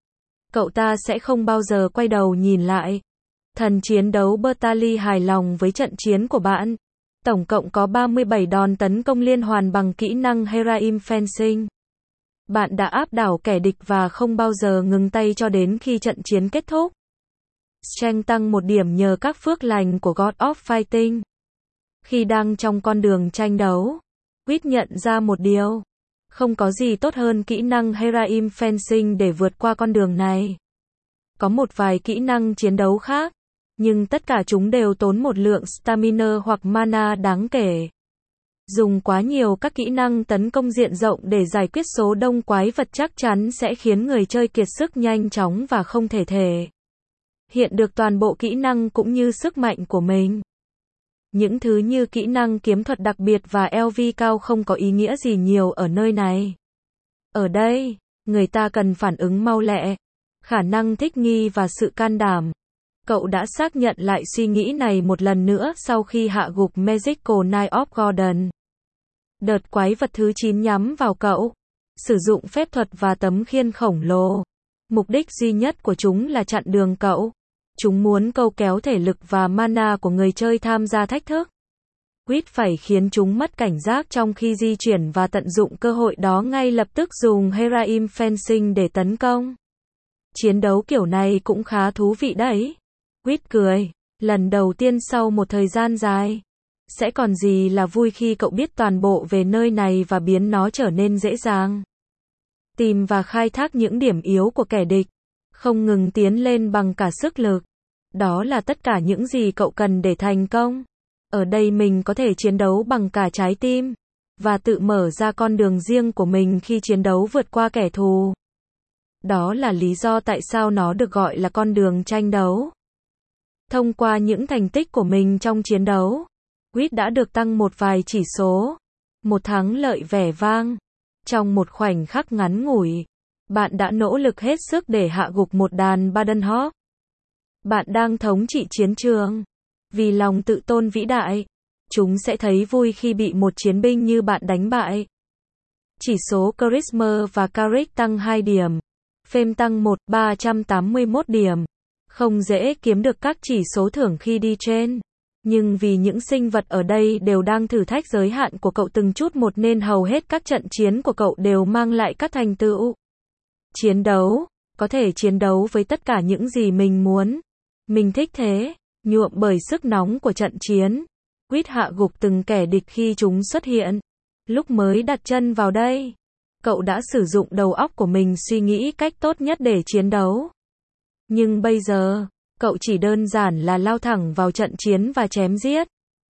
cậu ta sẽ không bao giờ quay đầu nhìn lại. Thần chiến đấu Bertali hài lòng với trận chiến của bạn. Tổng cộng có ba mươi bảy đòn tấn công liên hoàn bằng kỹ năng Heraim Fencing. Bạn đã áp đảo kẻ địch và không bao giờ ngừng tay cho đến khi trận chiến kết thúc. Strength tăng một điểm nhờ các phước lành của God of Fighting. Khi đang trong con đường tranh đấu, Quýt nhận ra một điều. Không có gì tốt hơn kỹ năng Heraim Fencing để vượt qua con đường này. Có một vài kỹ năng chiến đấu khác, nhưng tất cả chúng đều tốn một lượng stamina hoặc mana đáng kể. Dùng quá nhiều các kỹ năng tấn công diện rộng để giải quyết số đông quái vật chắc chắn sẽ khiến người chơi kiệt sức nhanh chóng và không thể thể hiện được toàn bộ kỹ năng cũng như sức mạnh của mình. Những thứ như kỹ năng kiếm thuật đặc biệt và lờ vê cao không có ý nghĩa gì nhiều ở nơi này. Ở đây, người ta cần phản ứng mau lẹ, khả năng thích nghi và sự can đảm. Cậu đã xác nhận lại suy nghĩ này một lần nữa sau khi hạ gục Magical Knight of Gordon. Đợt quái vật thứ chín nhắm vào cậu. Sử dụng phép thuật và tấm khiên khổng lồ. Mục đích duy nhất của chúng là chặn đường cậu. Chúng muốn câu kéo thể lực và mana của người chơi tham gia thách thức. Quýt phải khiến chúng mất cảnh giác trong khi di chuyển và tận dụng cơ hội đó ngay lập tức dùng Heraim Fencing để tấn công. Chiến đấu kiểu này cũng khá thú vị đấy. Quýt cười. Lần đầu tiên sau một thời gian dài. Sẽ còn gì là vui khi cậu biết toàn bộ về nơi này và biến nó trở nên dễ dàng. Tìm và khai thác những điểm yếu của kẻ địch. Không ngừng tiến lên bằng cả sức lực. Đó là tất cả những gì cậu cần để thành công. Ở đây mình có thể chiến đấu bằng cả trái tim. Và tự mở ra con đường riêng của mình khi chiến đấu vượt qua kẻ thù. Đó là lý do tại sao nó được gọi là con đường tranh đấu. Thông qua những thành tích của mình trong chiến đấu, Quýt đã được tăng một vài chỉ số. Một thắng lợi vẻ vang. Trong một khoảnh khắc ngắn ngủi, bạn đã nỗ lực hết sức để hạ gục một đàn Badenhawk. Bạn đang thống trị chiến trường. Vì lòng tự tôn vĩ đại, chúng sẽ thấy vui khi bị một chiến binh như bạn đánh bại. Chỉ số Charisma và Character tăng hai điểm. Fame tăng một, ba trăm tám mươi mốt điểm. Không dễ kiếm được các chỉ số thưởng khi đi trên. Nhưng vì những sinh vật ở đây đều đang thử thách giới hạn của cậu từng chút một nên hầu hết các trận chiến của cậu đều mang lại các thành tựu. Chiến đấu. Có thể chiến đấu với tất cả những gì mình muốn. Mình thích thế. Nhuộm bởi sức nóng của trận chiến. Quýt hạ gục từng kẻ địch khi chúng xuất hiện. Lúc mới đặt chân vào đây, cậu đã sử dụng đầu óc của mình suy nghĩ cách tốt nhất để chiến đấu. Nhưng bây giờ, cậu chỉ đơn giản là lao thẳng vào trận chiến và chém giết.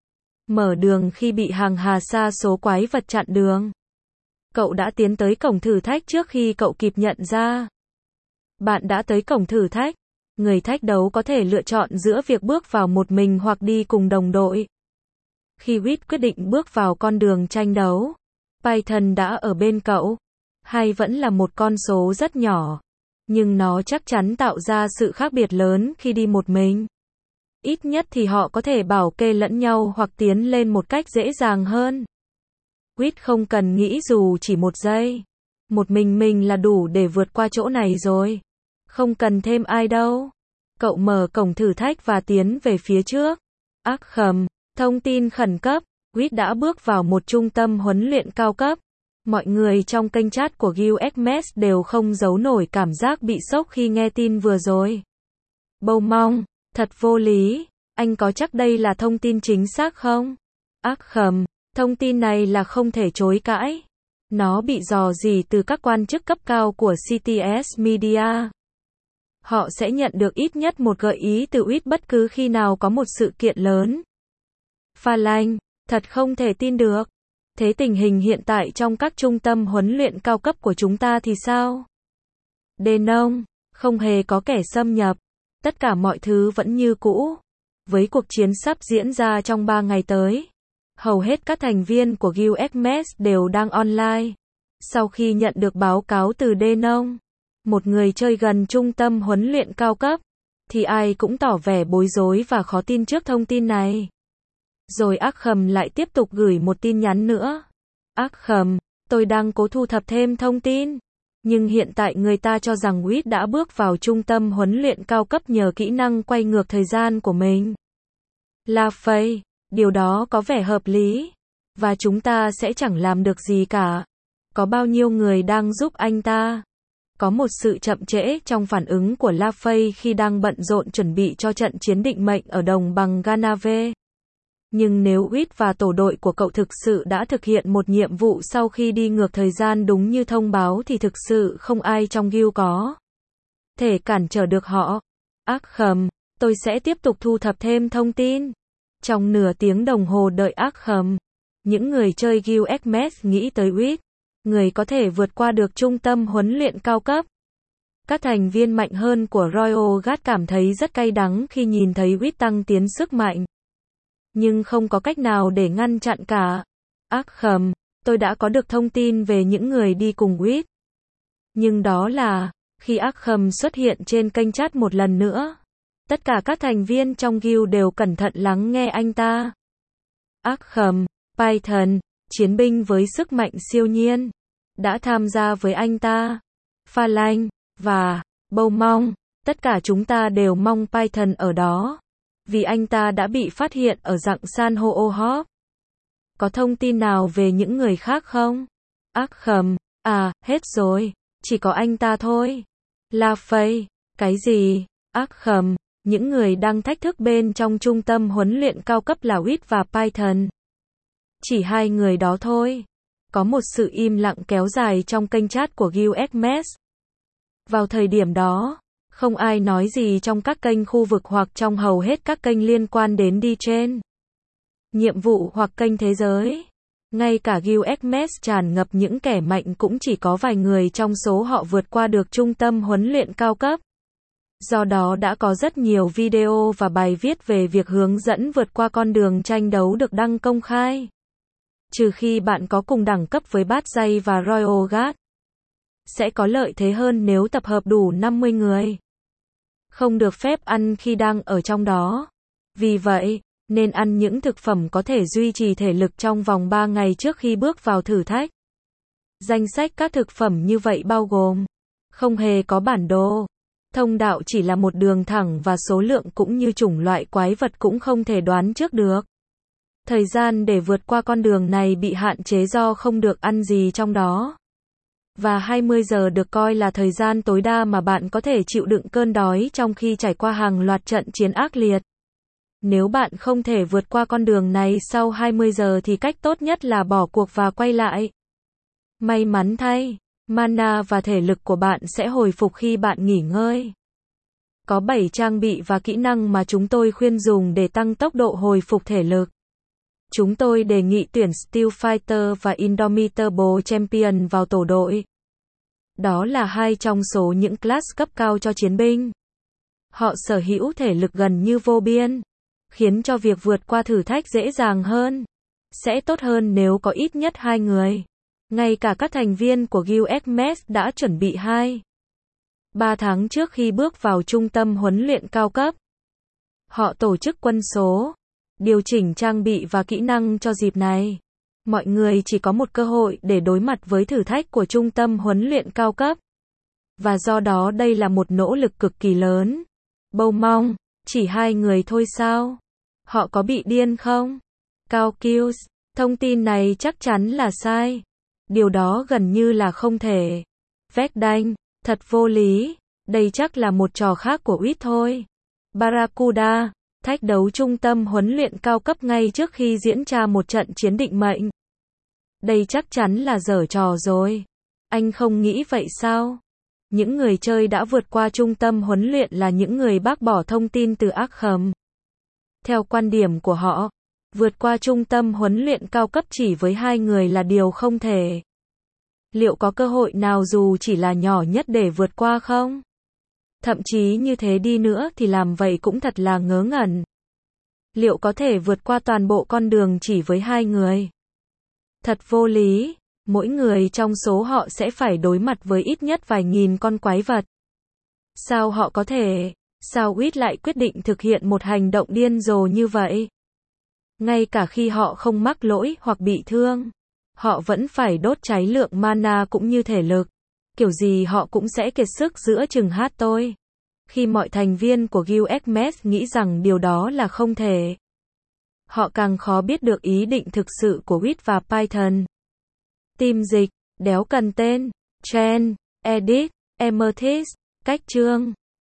Mở đường khi bị hàng hà sa số quái vật chặn đường. Cậu đã tiến tới cổng thử thách trước khi cậu kịp nhận ra. Bạn đã tới cổng thử thách. Người thách đấu có thể lựa chọn giữa việc bước vào một mình hoặc đi cùng đồng đội. Khi Quýt quyết định bước vào con đường tranh đấu, Python đã ở bên cậu. Hay vẫn là một con số rất nhỏ. Nhưng nó chắc chắn tạo ra sự khác biệt lớn khi đi một mình. Ít nhất thì họ có thể bảo kê lẫn nhau hoặc tiến lên một cách dễ dàng hơn. Quýt không cần nghĩ dù chỉ một giây. Một mình mình là đủ để vượt qua chỗ này rồi. Không cần thêm ai đâu. Cậu mở cổng thử thách và tiến về phía trước. Ác khầm. Thông tin khẩn cấp. Quýt đã bước vào một trung tâm huấn luyện cao cấp. Mọi người trong kênh chat của Guild Xmas đều không giấu nổi cảm giác bị sốc khi nghe tin vừa rồi. Bầu mong. Thật vô lý. Anh có chắc đây là thông tin chính xác không? Ác khầm. Thông tin này là không thể chối cãi. Nó bị dò dỉ từ các quan chức cấp cao của xê tê ét Media. Họ sẽ nhận được ít nhất một gợi ý từ Quýt bất cứ khi nào có một sự kiện lớn. Pha lanh. Thật không thể tin được. Thế tình hình hiện tại trong các trung tâm huấn luyện cao cấp của chúng ta thì sao? Đền ông. Không hề có kẻ xâm nhập. Tất cả mọi thứ vẫn như cũ. Với cuộc chiến sắp diễn ra trong ba ngày tới, hầu hết các thành viên của Guild Xmas đều đang online. Sau khi nhận được báo cáo từ Đền ông, một người chơi gần trung tâm huấn luyện cao cấp, thì ai cũng tỏ vẻ bối rối và khó tin trước thông tin này. Rồi Arkham lại tiếp tục gửi một tin nhắn nữa. Arkham, tôi đang cố thu thập thêm thông tin. Nhưng hiện tại người ta cho rằng Reed đã bước vào trung tâm huấn luyện cao cấp nhờ kỹ năng quay ngược thời gian của mình. LaFay, điều đó có vẻ hợp lý. Và chúng ta sẽ chẳng làm được gì cả. Có bao nhiêu người đang giúp anh ta? Có một sự chậm trễ trong phản ứng của LaFay khi đang bận rộn chuẩn bị cho trận chiến định mệnh ở đồng bằng Ganave. Nhưng nếu Reed và tổ đội của cậu thực sự đã thực hiện một nhiệm vụ sau khi đi ngược thời gian đúng như thông báo thì thực sự không ai trong Guild có thể cản trở được họ. Arkham, tôi sẽ tiếp tục thu thập thêm thông tin. Trong nửa tiếng đồng hồ đợi Arkham, những người chơi Guild Hermes nghĩ tới Reed, người có thể vượt qua được trung tâm huấn luyện cao cấp. Các thành viên mạnh hơn của Royal Guard cảm thấy rất cay đắng khi nhìn thấy Reed tăng tiến sức mạnh. Nhưng không có cách nào để ngăn chặn cả. Arkham, tôi đã có được thông tin về những người đi cùng Reed. Nhưng đó là, khi Arkham xuất hiện trên kênh chat một lần nữa, tất cả các thành viên trong Guild đều cẩn thận lắng nghe anh ta. Arkham, Python, chiến binh với sức mạnh siêu nhiên, đã tham gia với anh ta. Phalanx, và Beaumont, tất cả chúng ta đều mong Python ở đó. Vì anh ta đã bị phát hiện ở dặng san hô Hop. Có thông tin nào về những người khác không? Arkham, à, hết rồi. Chỉ có anh ta thôi. LaFay, cái gì? Arkham, những người đang thách thức bên trong trung tâm huấn luyện cao cấp là Reed và Python. Chỉ hai người đó thôi. Có một sự im lặng kéo dài trong kênh chat của Guild Hermes. Vào thời điểm đó, không ai nói gì trong các kênh khu vực hoặc trong hầu hết các kênh liên quan đến đi trên nhiệm vụ hoặc kênh thế giới. Ngay cả Guild Hermes tràn ngập những kẻ mạnh cũng chỉ có vài người trong số họ vượt qua được trung tâm huấn luyện cao cấp. Do đó đã có rất nhiều video và bài viết về việc hướng dẫn vượt qua con đường tranh đấu được đăng công khai. Trừ khi bạn có cùng đẳng cấp với Bát Dây và Royal Guard. Sẽ có lợi thế hơn nếu tập hợp đủ năm mươi người. Không được phép ăn khi đang ở trong đó. Vì vậy, nên ăn những thực phẩm có thể duy trì thể lực trong vòng ba ngày trước khi bước vào thử thách. Danh sách các thực phẩm như vậy bao gồm: không hề có bản đồ. Thông đạo chỉ là một đường thẳng và số lượng cũng như chủng loại quái vật cũng không thể đoán trước được. Thời gian để vượt qua con đường này bị hạn chế do không được ăn gì trong đó. Và hai mươi giờ được coi là thời gian tối đa mà bạn có thể chịu đựng cơn đói trong khi trải qua hàng loạt trận chiến ác liệt. Nếu bạn không thể vượt qua con đường này sau hai mươi giờ thì cách tốt nhất là bỏ cuộc và quay lại. May mắn thay, mana và thể lực của bạn sẽ hồi phục khi bạn nghỉ ngơi. Có bảy trang bị và kỹ năng mà chúng tôi khuyên dùng để tăng tốc độ hồi phục thể lực. Chúng tôi đề nghị tuyển Steel Fighter và Indomitable Champion vào tổ đội. Đó là hai trong số những class cấp cao cho chiến binh. Họ sở hữu thể lực gần như vô biên, khiến cho việc vượt qua thử thách dễ dàng hơn. Sẽ tốt hơn nếu có ít nhất hai người. Ngay cả các thành viên của Guild Hermes đã chuẩn bị hai ba tháng trước khi bước vào trung tâm huấn luyện cao cấp. Họ tổ chức quân số, điều chỉnh trang bị và kỹ năng cho dịp này. Mọi người chỉ có một cơ hội để đối mặt với thử thách của trung tâm huấn luyện cao cấp. Và do đó đây là một nỗ lực cực kỳ lớn. Beaumont, chỉ hai người thôi sao? Họ có bị điên không? Cao Kills, thông tin này chắc chắn là sai. Điều đó gần như là không thể. Vét đanh, thật vô lý. Đây chắc là một trò khác của Reed thôi. Barracuda, thách đấu trung tâm huấn luyện cao cấp ngay trước khi diễn ra một trận chiến định mệnh. Đây chắc chắn là giở trò rồi. Anh không nghĩ vậy sao? Những người chơi đã vượt qua trung tâm huấn luyện là những người bác bỏ thông tin từ Arkham. Theo quan điểm của họ, vượt qua trung tâm huấn luyện cao cấp chỉ với hai người là điều không thể. Liệu có cơ hội nào dù chỉ là nhỏ nhất để vượt qua không? Thậm chí như thế đi nữa thì làm vậy cũng thật là ngớ ngẩn. Liệu có thể vượt qua toàn bộ con đường chỉ với hai người? Thật vô lý, mỗi người trong số họ sẽ phải đối mặt với ít nhất vài nghìn con quái vật. Sao họ có thể? Sao Wit lại quyết định thực hiện một hành động điên rồ như vậy? Ngay cả khi họ không mắc lỗi hoặc bị thương, họ vẫn phải đốt cháy lượng mana cũng như thể lực. Kiểu gì họ cũng sẽ kiệt sức giữa chừng hát tôi. Khi mọi thành viên của Guildmate nghĩ rằng điều đó là không thể, họ càng khó biết được ý định thực sự của Wit và Python. Team dịch, đéo cần tên, Trend, Edit, Amethyst, cách chương.